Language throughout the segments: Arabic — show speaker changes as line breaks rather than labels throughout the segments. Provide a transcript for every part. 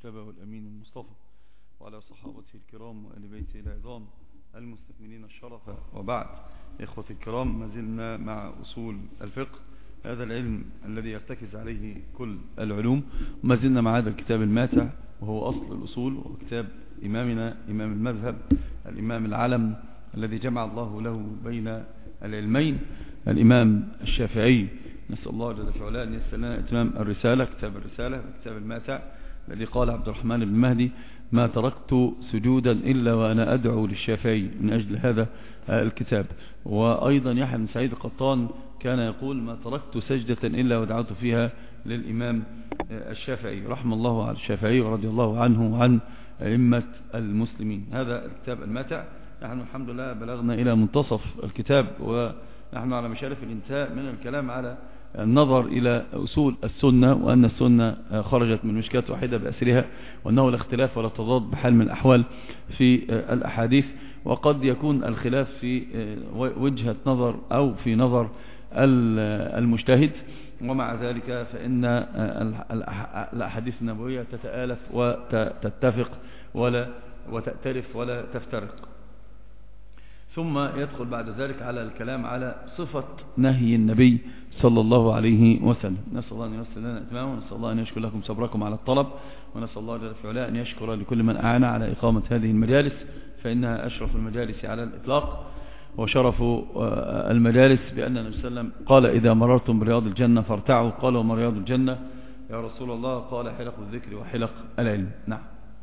اجتباه الأمين المصطفى وعلى صحابته الكرام وآل بيته العظام المستكملين الشرف، وبعد. إخوة الكرام، ما زلنا مع أصول الفقه، هذا العلم الذي يرتكز عليه كل العلوم. ما زلنا مع هذا الكتاب الماتع وهو أصل الأصول، وكتاب إمامنا إمام المذهب الإمام العلم الذي جمع الله له بين العلمين، الإمام الشافعي. نسأل الله جل وعلا أن ييسر لنا إتمام الرسالة، كتاب الرسالة كتاب الماتع الذي قال عبد الرحمن بن مهدي: ما تركت سجودا إلا وأنا أدعو للشافعي، من أجل هذا الكتاب. وأيضا يحيى بن سعيد القطان كان يقول: ما تركت سجدة إلا ودعوت فيها للإمام الشافعي، رحم الله على الشافعي ورضي الله عنه وعن أئمة المسلمين. هذا الكتاب الماتع، نحن الحمد لله بلغنا إلى منتصف الكتاب، ونحن على مشارف الانتهاء من الكلام على النظر إلى أصول السنة، وأن السنة خرجت من مشكاة واحدة بأسرها، وأنه لا اختلاف ولا تضاد بحال من الأحوال في الأحاديث، وقد يكون الخلاف في وجهة نظر أو في نظر المجتهد، ومع ذلك فإن الأحاديث النبوية تتآلف وتتفق وتأتلف ولا تفترق. ثم يدخل بعد ذلك على الكلام على صفة نهي النبي صلى الله عليه وسلم. نسأل الله أن ييسر لنا إتمامه، ونسأل الله أن يشكر لكم صبركم على الطلب، ونسأل الله جل وعلا أن يشكر لكل من أعان على إقامة هذه المجالس، فإنها أشرف المجالس على الإطلاق. وشرف المجالس بأن النبي صلى الله عليه وسلم قال: إذا مررتم برياض الجنة فارتعوا. قالوا: وما رياض الجنة يا رسول الله؟ قال: حلق الذكر وحلق العلم. نعم.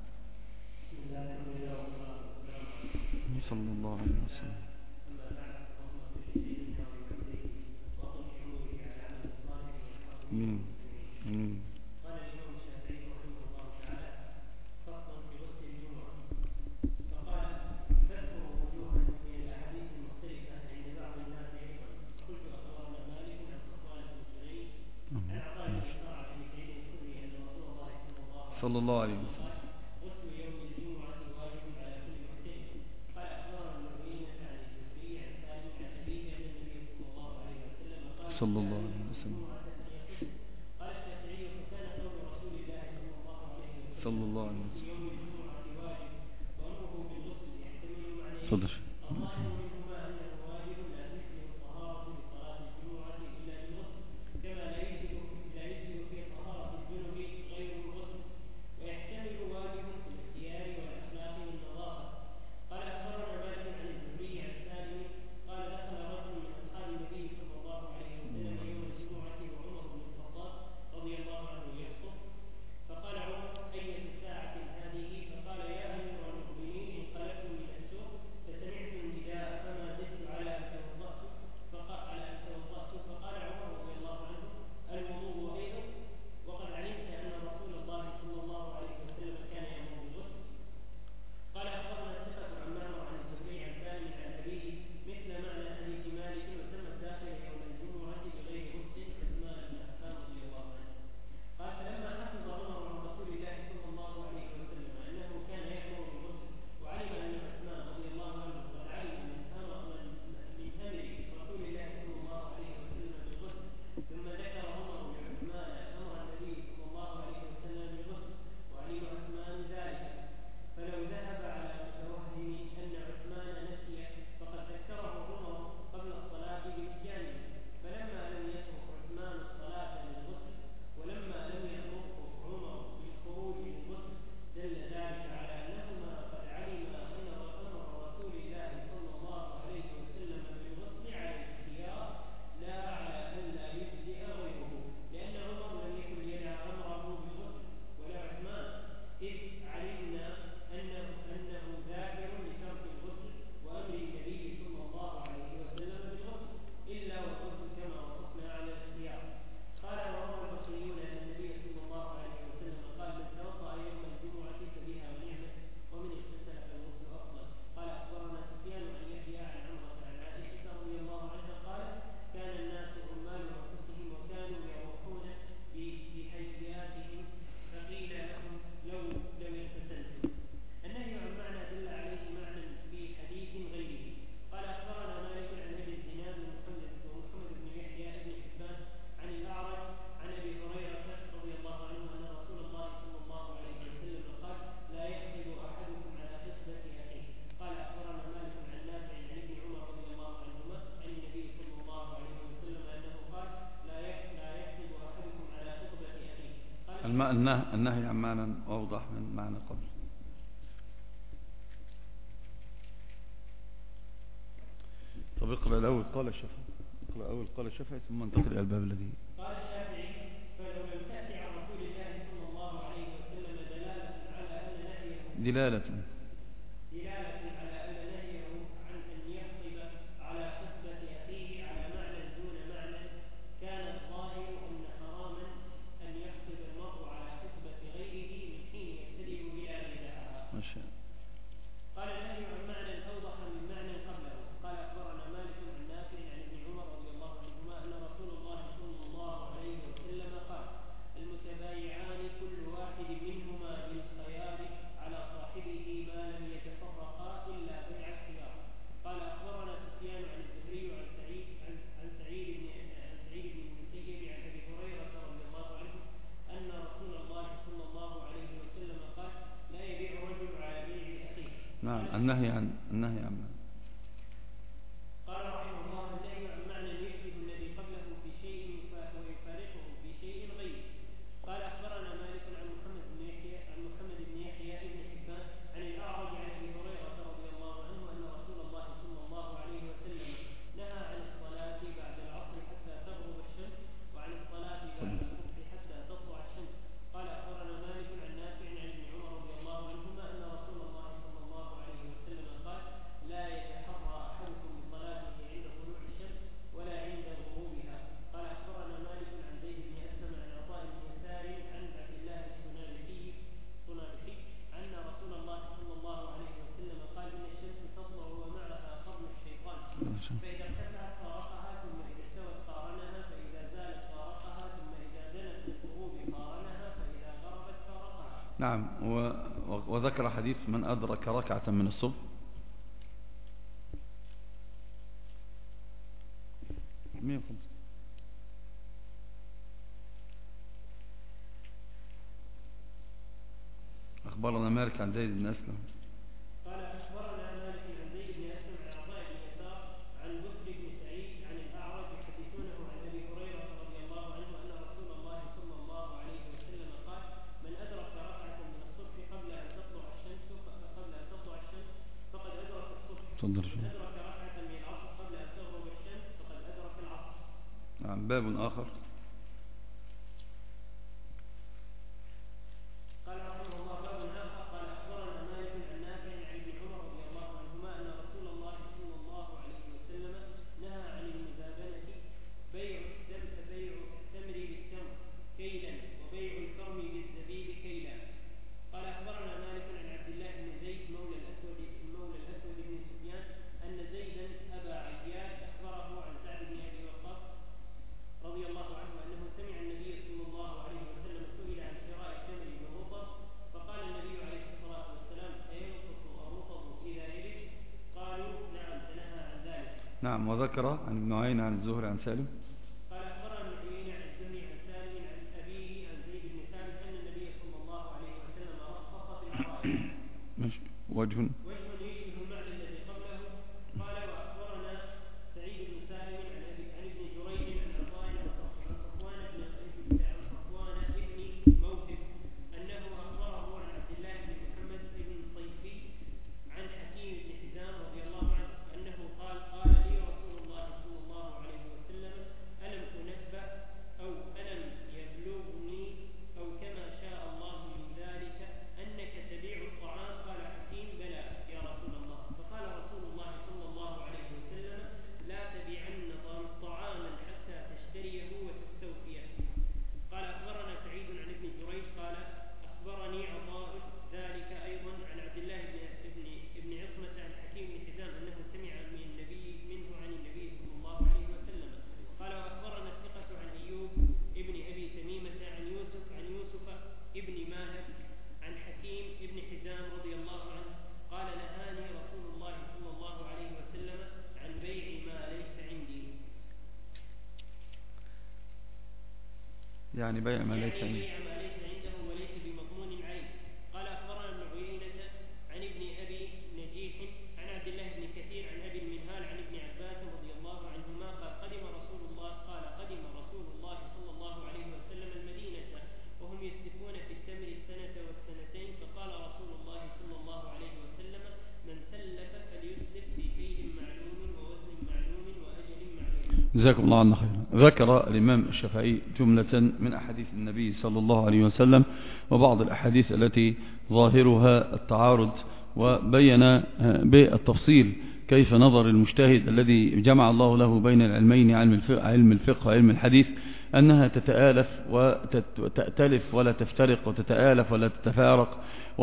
صلى الله عليه وسلم.
قال الإمام الشافعي رحمه الله تعالى: فصل في غسل الجمعة. فقال: تذكر وجوها من الأحاديث المختلفة عند بعض الناس أيضا. قلت: أخبرنا مالك عن صفوان بن سليم عن عطاء بن يسار عن سعيد الخدري أن رسول الله صلى الله عليه وسلم قال: غسل يوم الجمعة واجب على كل محترم. قال: أخبرنا المعينة عن الزهري عن سالم عن أبيه أن النبي صلى الله عليه وسلم قال:
صلى الله عليه وسلم.
قال الشافعي: فكان قول رسول الله صلى الله عليه وسلم في يوم الجمعة واجب وأمره بالغسل يحتمل معنيين. الظاهر منهما أنه واجب لا تجزئ الطهارة لصلاة الجمعة إلا بالغسل، كما لا يجزئ في طهارة الجنب غير الغسل، ويحتمل واجب في الاختيار والأخلاق والنظافة. قال: أخبرنا مالك عن الزهري عن سالم قال: دخل رجل من أصحاب النبي صلى الله عليه وسلم يوم الجمعة وعمر بن الخطاب رضي الله عنه يخطب، فقال عمر: أية ساعة هذه؟ فقال: يا أمير المؤمنين، انقلبت من السوق فسمعت
النهي عن معنى أوضح من معنى قبل. طب اقرأ الأول قال الشافعي، اقرأ الأول قال الشافعي ثم انتقل إلى الباب الذي.
قال الشافعي: فلو لم تأتي عن رسول الله صلى الله عليه وسلم دلالة على أن نهيه عن أن يخطب على خطبة أخيه على معنى دون معنى، كان الظاهر أن حراما أن يخطب المرء على خطبة غيره من حين يبتدئ إلى نداءها. قال النهي عن معنى أوضح من معنى قبله. قال أخبرنا مالك عن نافع عن ابن عمر رضي الله عنهما أن رسول الله صلى الله عليه وسلم قال: المتبايعان كل واحد منهما بالخيار على صاحبه ما لم يتفرقا إلا بيع الخيار. قال أخبرنا سفيان عن الزهري عن سعيد بن المسيب عن أبي هريرة رضي الله عنه أن رسول الله صلى الله عليه وسلم قال: لا يبيع رجل على بيع أخيه.
نعم. النهي عن
قال رحمه الله: النهي عن معنى يشبه الذي قبله في شيء ويفارقه في شيء غيره. قال أخبرنا مالك عن محمد بن يحيى بن حبان عن الأعرج عن أبي هريرة رضي الله عنه أن رسول الله صلى الله عليه وسلم نهى عن الصلاة بعد العصر حتى تغرب الشمس وعن الصلاة بعد الصبح حتى تطلع الشمس. قال أخبرنا مالك عن نافع عن ابن عمر رضي الله عنهما أن رسول الله صلى الله عليه وسلم قال: لا يتحرى أحدكم بصلاته عند طلوع الشمس ولا عند غروبها. قال أخبرنا مالك عن زيد بن أسلم عن عطاء بن يسار عن عبد الله الصنابحي أن رسول الله صلى الله عليه وسلم قال: إن الشمس تطلع ومعها قرن الشيطان، فإذا ارتفعت فارقها، ثم إذا استوت قارنها، فإذا زالت فارقها، ثم إذا دنت للغروب قارنها، فإذا غربت فارقها.
نعم. وذكر حديث من أدرك ركعة من الصبح أخبرنا مالك عن زيد بن أسلم.
قال أخبرنا مالك عن زيد بن أسلم عن عطاء بن يسار عن بكر بن سعيد عن الأعرج يحدثونه عن أبي هريرة رضي الله عنه أن رسول الله صلى الله عليه وسلم قال: من أدرك ركعة من الصبح قبل أن تطلع الشمس فقد أدرك الصبح. من أدرك ركعة من العصر قبل أن تغرب الشمس فقد أدرك العصر.
نعم. باب آخر.
قال رحمه الله: باب آخر. قال أخبرنا مالك عن نافع عن ابن عمر رضي الله عنهما أن رسول الله صلى الله عليه وسلم نهى عن المزابنة، بيع التمر بالتمر كيلا، وبيع الكرم بالزبيب كيلا. قال أخبرنا مالك عن عبد الله بن زيد مولى الأسود بن سفيان أن زيدا أبا عياش أخبره عن سعد بن أبي وقاص رضي الله عنه أنه سمع النبي صلى الله عليه وسلم سئل عن شراء التمر بالرطب، فقال النبي عليه الصلاة والسلام: أينقص الرطب إذا يبس؟ قالوا: نعم، فنهى عن ذلك.
نعم. وذكر عن ابن عيينة عن الزهري عن سالم.
قال أخبرنا ابن عيينة عن الزهري عن سالم عن أبيه عن زيد بن ثابت أن النبي صلى الله عليه وسلم رخص في العرائس.
وجه
يشبه المعنى الذي قبله. قال وأخبرنا سعيد بن سالم عن ابن جريج عن عطاء عن صفوان بن موهب أنه أخبره عن عبد الله بن محمد بن صيفي عن حكيم بن حزام رضي الله عنه أنه قال: قال لي رسول الله صلى الله عليه وسلم: ألم أنبأ أو ألم يبلغني أو كما شاء الله من ذلك أنك تبيع الطعام؟ قال حكيم: بلى يا رسول الله. فقال رسول الله صلى الله عليه وسلم: لا تبيعن طعاما حتى تشتريه وتستوفيه. قال أخبرنا سعيد عن ابن جريج قال أخبرني عطاء ذلك أيضا عن عبد الله بن عصمة عن حكيم بن حزام أنه سمع منه عن النبي صلى الله عليه وسلم. قال وأخبرنا الثقة عن أيوب ابن أبي تميمة عن يوسف ابن ماهر عن حكيم ابن حزام رضي الله عنه قال: نهاني رسول الله صلى الله عليه وسلم عن بيع ما ليس عندي.
يعني بيع ما ليس عنده
وليس بمضمون العين. قال أخبرنا ابن عيينة عن ابن أبي نجيح عن عبد الله بن كثير عن أبي المنهال عن ابن عباس رضي الله عنهما قال: قدم رسول الله صلى الله عليه وسلم المدينة وهم يسلفون في
جزاكم الله عنا خيرا. ذكر الإمام الشافعي جملة من أحاديث النبي صلى الله عليه وسلم وبعض الأحاديث التي ظاهرها التعارض، وبين بالتفصيل كيف نظر المجتهد الذي جمع الله له بين العلمين، علم الفقه وعلم الحديث، أنها تتآلف وتأتلف ولا تفترق، وتتآلف ولا تتفارق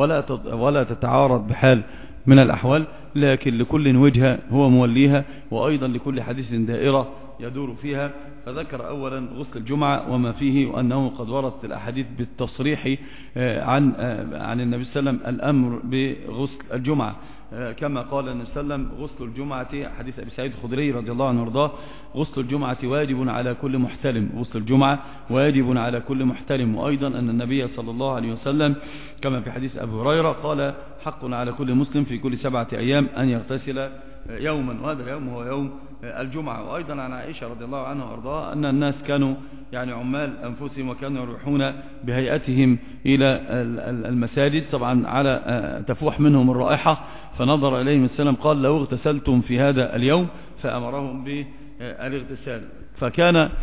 ولا تتعارض بحال من الأحوال، لكن لكل وجهة هو موليها، وأيضا لكل حديث دائرة يدور فيها. فذكر أولا غسل الجمعة وما فيه، وأنه قد وردت الأحاديث بالتصريح عن النبي صلى الله عليه وسلم الأمر بغسل الجمعة، كما قال النبي صلى الله عليه وسلم غسل الجمعة، حديث أبي سعيد الخدري رضي الله عنه وارضاه: غسل الجمعة واجب على كل محتلم، غسل الجمعة واجب على كل محتلم. وأيضا أن النبي صلى الله عليه وسلم كما في حديث أبي هريرة قال: حق على كل مسلم في كل 7 أيام أن يغتسل يوما، وهذا اليوم هو يوم الجمعة. وأيضا عن عائشة رضي الله عنها وارضاها أن الناس كانوا يعني عمال أنفسهم، وكانوا يروحون بهيئتهم إلى المساجد، طبعا على تفوح منهم الرائحة، فنظر إليهم السلام قال: لو اغتسلتم في هذا اليوم، فأمرهم بالاغتسال. فكانت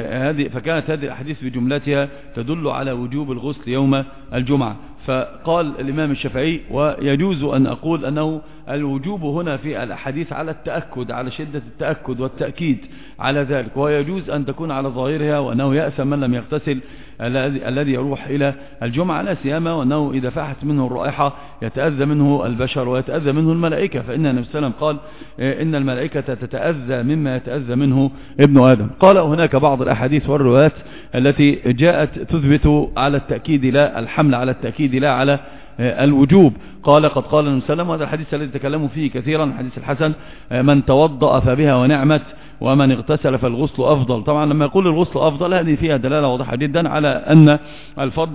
هذه الأحاديث بجملتها تدل على وجوب الغسل يوم الجمعة. فقال الإمام الشافعي: ويجوز أن أقول أنه الوجوب هنا في الأحاديث على التأكد، على شدة التأكد والتأكيد على ذلك، ويجوز أن تكون على ظاهرها، وأنه يأثم من لم يغتسل الذي يروح إلى الجمعة، لا سيما وأنه إذا فاحت منه الرائحة يتأذى منه البشر ويتأذى منه الملائكة، فإن النبي صلى الله عليه وسلم قال: إن الملائكة تتأذى مما يتأذى منه ابن آدم. قال: هناك بعض الأحاديث والروايات التي جاءت تثبت على التأكيد لا الحمل على التأكيد لا على الوجوب. قال: قد قال النبي صلى الله عليه وسلم، وهذا الحديث الذي تكلموا فيه كثيرا، الحديث الحسن: من توضأ فبها ونعمت، ومن اغتسل فالغسل أفضل. طبعا لما يقول الغسل أفضل، هذه فيها دلالة واضحة جدا على أن الفضل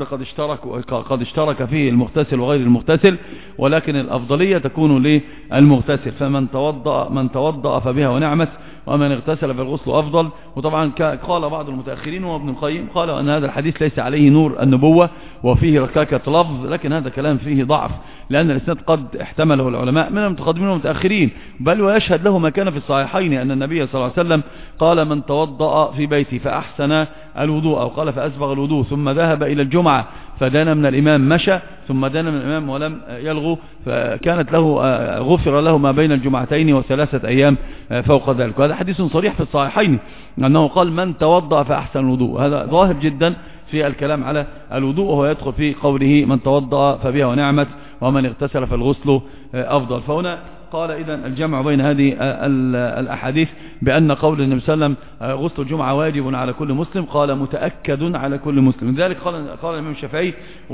قد اشترك فيه المغتسل وغير المغتسل، ولكن الأفضلية تكون للمغتسل. فمن توضأ فبها ونعمت، ومن اغتسل فالغسل أفضل. وطبعا قال بعض المتأخرين وابن القيم قالوا أن هذا الحديث ليس عليه نور النبوة وفيه ركاكة لفظ، لكن هذا كلام فيه ضعف، لأن الإسناد قد احتمله العلماء من المتقدمين والمتأخرين، بل ويشهد له ما كان في الصحيحين أن النبي صلى الله عليه وسلم قال: من توضأ في بيتي فأحسن الوضوء، أو قال فأسبغ الوضوء، ثم ذهب إلى الجمعة فدان من الإمام مشى، ثم دان من الإمام ولم يلغو، فكانت له غفر له ما بين الجمعتين و3 أيام فوق ذلك. وهذا حديث صريح في الصحيحين أنه قال: من توضأ فأحسن الوضوء. هذا ظاهر جدا في الكلام على الوضوء، وهو يدخل في قوله: من توضأ فبها ونعمت، ومن اغتسل فالغسل أفضل. فهنا قال: إذن الجمع بين هذه الأحاديث بأن قول النبي صلى الله عليه وسلم غسل الجمعة واجب على كل مسلم، قال: متأكد على كل مسلم. لذلك قال الإمام الشافعي: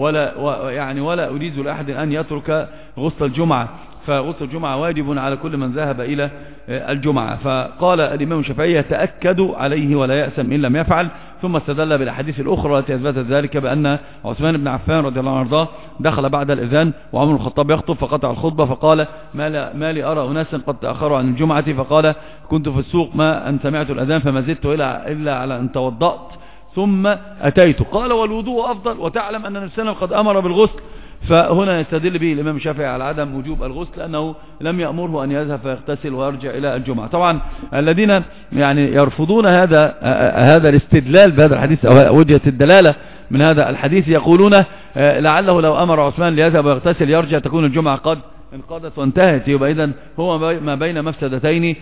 ولا أريد لأحد أن يترك غسل الجمعة، فغسل الجمعة واجب على كل من ذهب إلى الجمعة. فقال الإمام الشافعي: يتأكد عليه ولا يأسم إن لم يفعل. ثم استدل بالأحاديث الأخرى التي أثبتت ذلك، بأن عثمان بن عفان رضي الله عنه وارضاه دخل بعد الإذان وعمر الخطاب يخطب، فقطع الخطبة فقال: ما لي أرى أناسا قد تأخروا عن الجمعة، فقال: كنت في السوق ما أن سمعت الأذان فما زدت إلا على أن توضأت ثم أتيت. قال: والوضوء أفضل، وتعلم أن النبي صلى الله عليه وسلم قد أمر بالغسل. فهنا يستدل به الإمام الشافعي على عدم وجوب الغسل، لأنه لم يأمره أن يذهب فيغتسل ويرجع إلى الجمعة. طبعا الذين يرفضون هذا الاستدلال بهذا الحديث أو وجهة الدلالة من هذا الحديث يقولون لعله لو أمر عثمان ليذهب ويغتسل يرجع تكون الجمعة قد انقضت وانتهت، يبقى إذن هو ما بين مفسدتين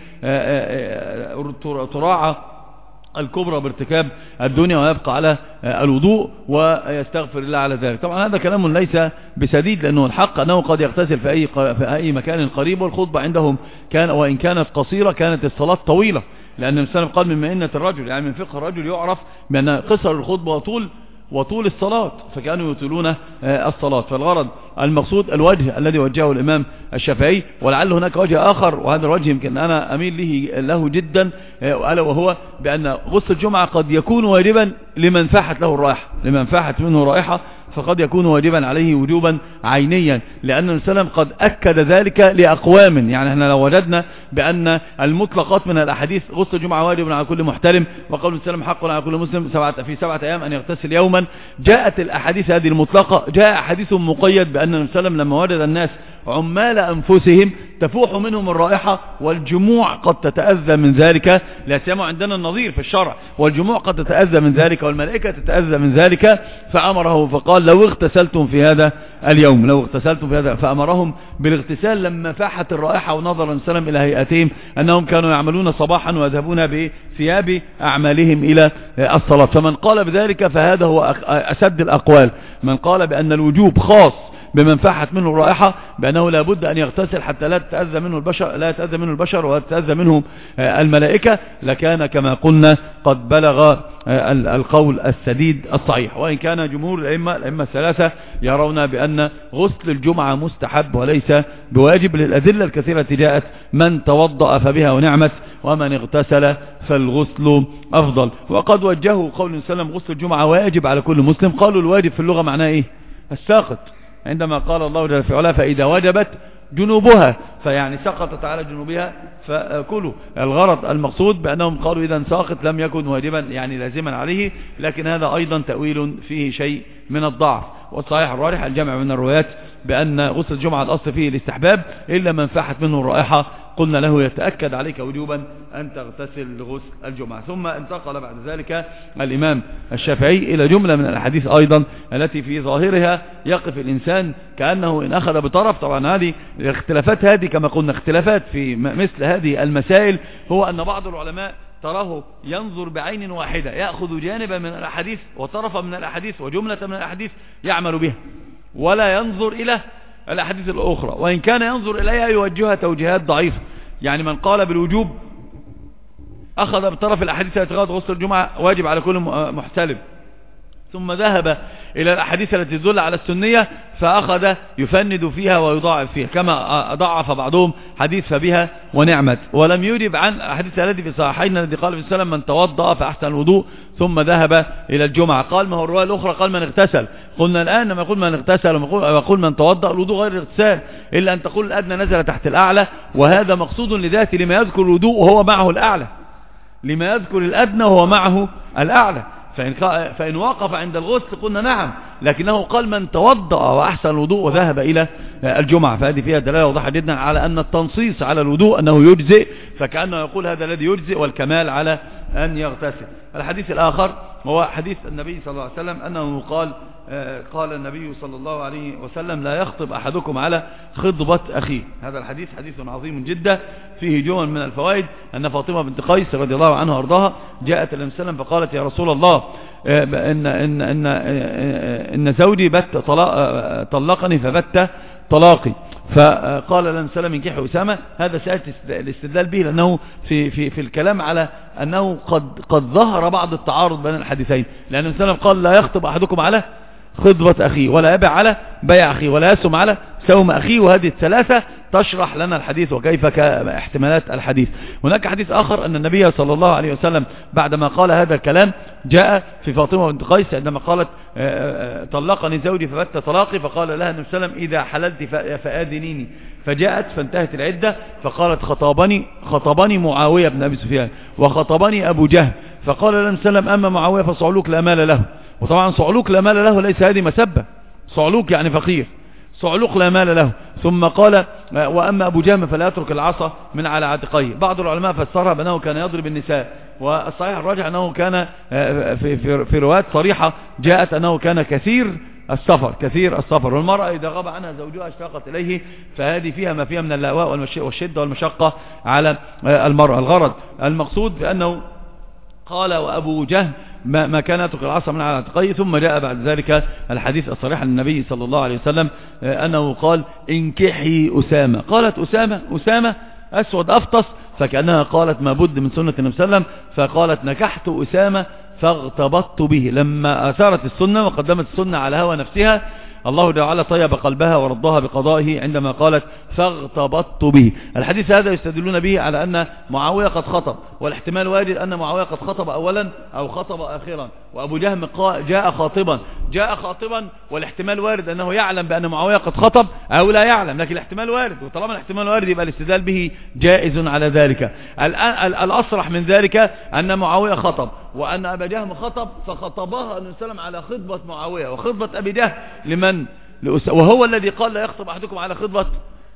تراعى الكبرى بارتكاب الدنيا، ويبقى على الوضوء ويستغفر الله على ذلك. طبعا هذا كلام ليس بسديد، لأنه الحق أنه قد يغتسل في أي مكان قريب، والخطبة عندهم وإن كانت قصيرة كانت الصلاة طويلة، لأن النبي صلى الله عليه وسلم قال: من مئنة الرجل، يعني من فقه الرجل يعرف بأن قصر الخطبة وطول الصلاة، فكانوا يطيلون الصلاة. فالغرض المقصود الوجه الذي وجهه الإمام الشافعي، ولعل هناك وجه آخر، وهذا الوجه يمكن أنا أميل له جدا، ألا وهو بأن غسل الجمعة قد يكون واجبا لمن فاحت له الرائحة، لمن فاحت منه رائحة فقد يكون واجبا عليه وجوبا عينيا، لأن النبي صلى الله عليه وسلم قد أكد ذلك لأقوام. يعني احنا لو وجدنا بأن المطلقات من الأحاديث غسل الجمعة واجب على كل محترم، وقول النبي صلى الله عليه وسلم حق على كل مسلم في 7 أيام أن يغتسل يوما، جاءت الأحاديث هذه المطلقة، جاء حديث مقيد بأن النبي صلى الله عليه وسلم لما وجد الناس عمال أنفسهم تفوح منهم الرائحة، والجموع قد تتأذى من ذلك، لا سيما عندنا النظير في الشرع، والجموع قد تتأذى من ذلك والملائكة تتأذى من ذلك، فأمره فقال لو اغتسلتم في هذا اليوم، لو اغتسلتم في هذا، فأمرهم بالاغتسال لما فاحت الرائحة، ونظر النبي صلى الله عليه وسلم إلى هيئتهم أنهم كانوا يعملون صباحا ويذهبون بثياب أعمالهم إلى الصلاة. فمن قال بذلك فهذا هو أسد الأقوال. من قال بأن الوجوب خاص بمن فاحت منه الرائحة، بأنه لا بد أن يغتسل حتى لا يتأذى منه البشر ولا تتأذى منهم الملائكة، لكان كما قلنا قد بلغ القول السديد الصحيح. وإن كان جمهور الأئمة الثلاثة يرون بأن غسل الجمعة مستحب وليس بواجب، للأدلة الكثيرة جاءت من توضأ فبها ونعمت، ومن اغتسل فالغسل أفضل. وقد وجهوا قول النبي صلى الله عليه وسلم غسل الجمعة واجب على كل مسلم. قالوا الواجب في اللغة معناه إيه؟ الساقط، عندما قال الله جل في علاه فإذا وجبت جنوبها، فيعني سقطت على جنوبها فكلوا. الغرض المقصود بأنهم قالوا إذا ساقط لم يكن واجبا يعني لازما عليه، لكن هذا أيضا تأويل فيه شيء من الضعف. والصحيح الراجح الجمع من الروايات بأن غسل الجمعة الأصل فيه الاستحباب، إلا من فاحت منه الرائحة قلنا له يتأكد عليك وجوبا أن تغتسل لغسل الجمعة. ثم انتقل بعد ذلك الإمام الشافعي إلى جملة من الأحاديث أيضا التي في ظاهرها يقف الإنسان كأنه إن أخذ بطرف. طبعا هذه الاختلافات، هذه كما قلنا اختلافات في مثل هذه المسائل، هو أن بعض العلماء تراه ينظر بعين واحدة، يأخذ جانبا من الأحاديث وطرفا من الأحاديث وجملة من الأحاديث يعمل بها، ولا ينظر إلى الأحاديث الأخرى، وإن كان ينظر إليها يوجهها توجيهات ضعيفة. يعني من قال بالوجوب أخذ بطرف الأحاديث التي تغاد غسل الجمعة واجب على كل محتلم، ثم ذهب إلى الأحاديث التي تدل على السنية فأخذ يفند فيها ويضاعف فيها، كما ضعف بعضهم حديث فبها ونعمت، ولم يجب عن أحاديث التي في صحيحين الذي قال النبي صلى الله عليه وسلم من توضأ فأحسن الوضوء ثم ذهب إلى الجمعة. قال ما هو الرواية الأخرى قال من اغتسل. قلنا الآن لما يقول من اغتسل ويقول من توضأ، الوضوء غير الاغتسال، إلا أن تقول الأدنى نزل تحت الأعلى، وهذا مقصود لذاته لما يذكر الوضوء وهو معه الأعلى، لما يذكر الأدنى وهو معه الأعلى. فإن وقف عند الغسل قلنا نعم، لكنه قال من توضأ وأحسن الوضوء وذهب إلى الجمعة، فهذه فيها دلالة واضحة جدا على أن التنصيص على الوضوء أنه يجزئ، فكأنه يقول هذا الذي يجزئ والكمال على أن يغتسل. الحديث الآخر هو حديث النبي صلى الله عليه وسلم أنه قال النبي صلى الله عليه وسلم لا يخطب أحدكم على خطبة أخيه. هذا الحديث حديث عظيم جدا فيه جمل من الفوائد. أن فاطمة بنت قيس رضي الله عنها وارضاها جاءت النبي صلى الله عليه وسلم فقالت يا رسول الله إن زوجي طلقني فبت طلاقي، فقال لنا سلام انكحوا أسامة. هذا سألت الاستدلال به لأنه في الكلام على أنه قد ظهر بعض التعارض بين الحديثين، لأن النبي صلى الله عليه وسلم قال لا يخطب أحدكم على خطبة أخيه، ولا يبع على بيع أخيه، ولا يسم على سوم أخيه. وهذه الثلاثة تشرح لنا الحديث وكيف احتمالات الحديث. هناك حديث آخر أن النبي صلى الله عليه وسلم بعدما قال هذا الكلام جاء في فاطمة بنت قيس عندما قالت طلقني زوجي فبت طلاقي، فقال لها النبي صلى الله عليه وسلم إذا حللت فآذنيني، فجاءت فانتهت العدة فقالت خطبني معاوية بن أبي سفيان وخطبني أبو جهل، فقال النبي صلى الله عليه وسلم أما معاوية فصعلوك لا مال له. وطبعا صعلوك لا مال له ليس هذه مسبة، صعلوك يعني فقير، صعلوك لا مال له. ثم قال وأما أبو جهم فلا يترك العصا من على عاتقيه. بعض العلماء فسرها بأنه كان يضرب النساء، والصحيح الراجح أنه كان في روايات صريحة جاءت أنه كان كثير السفر، والمرأة إذا غاب عنها زوجها اشتاقت إليه، فهذه فيها ما فيها من اللأواء والشدة والمشقة على المرأة. الغرض المقصود بأنه قال وأبو جهم ما كان يترك العصا من على عاتقيه. ثم جاء بعد ذلك الحديث الصريح للنبي صلى الله عليه وسلم أنه قال انكحي أسامة. قالت أسامة أسود أفطس، فكأنها قالت ما بد من سنة النبي صلى الله عليه وسلم، فقالت نكحت أسامة فاغتبطت به. لما أثارت السنة وقدمت السنة على هوى نفسها الله تعالى طيب قلبها ورضاها بقضائه عندما قالت فاغتبطت به. الحديث هذا يستدلون به على أن معاوية قد خطب، والاحتمال وارد أن معاوية قد خطب أولا أو خطب آخرا، وأبو جهم جاء خاطبا، والاحتمال وارد أنه يعلم بأن معاوية قد خطب أو لا يعلم، لكن الاحتمال وارد، وطالما الاحتمال وارد يبقى الاستدلال به جائز على ذلك. الأصرح من ذلك أن معاوية خطب وأن أبا جهم خطب، فخطبها النبي صلى الله عليه وسلم على خطبة معاوية وخطبة أبي جهم لمن؟ وهو الذي قال لا يخطب أحدكم على خطبة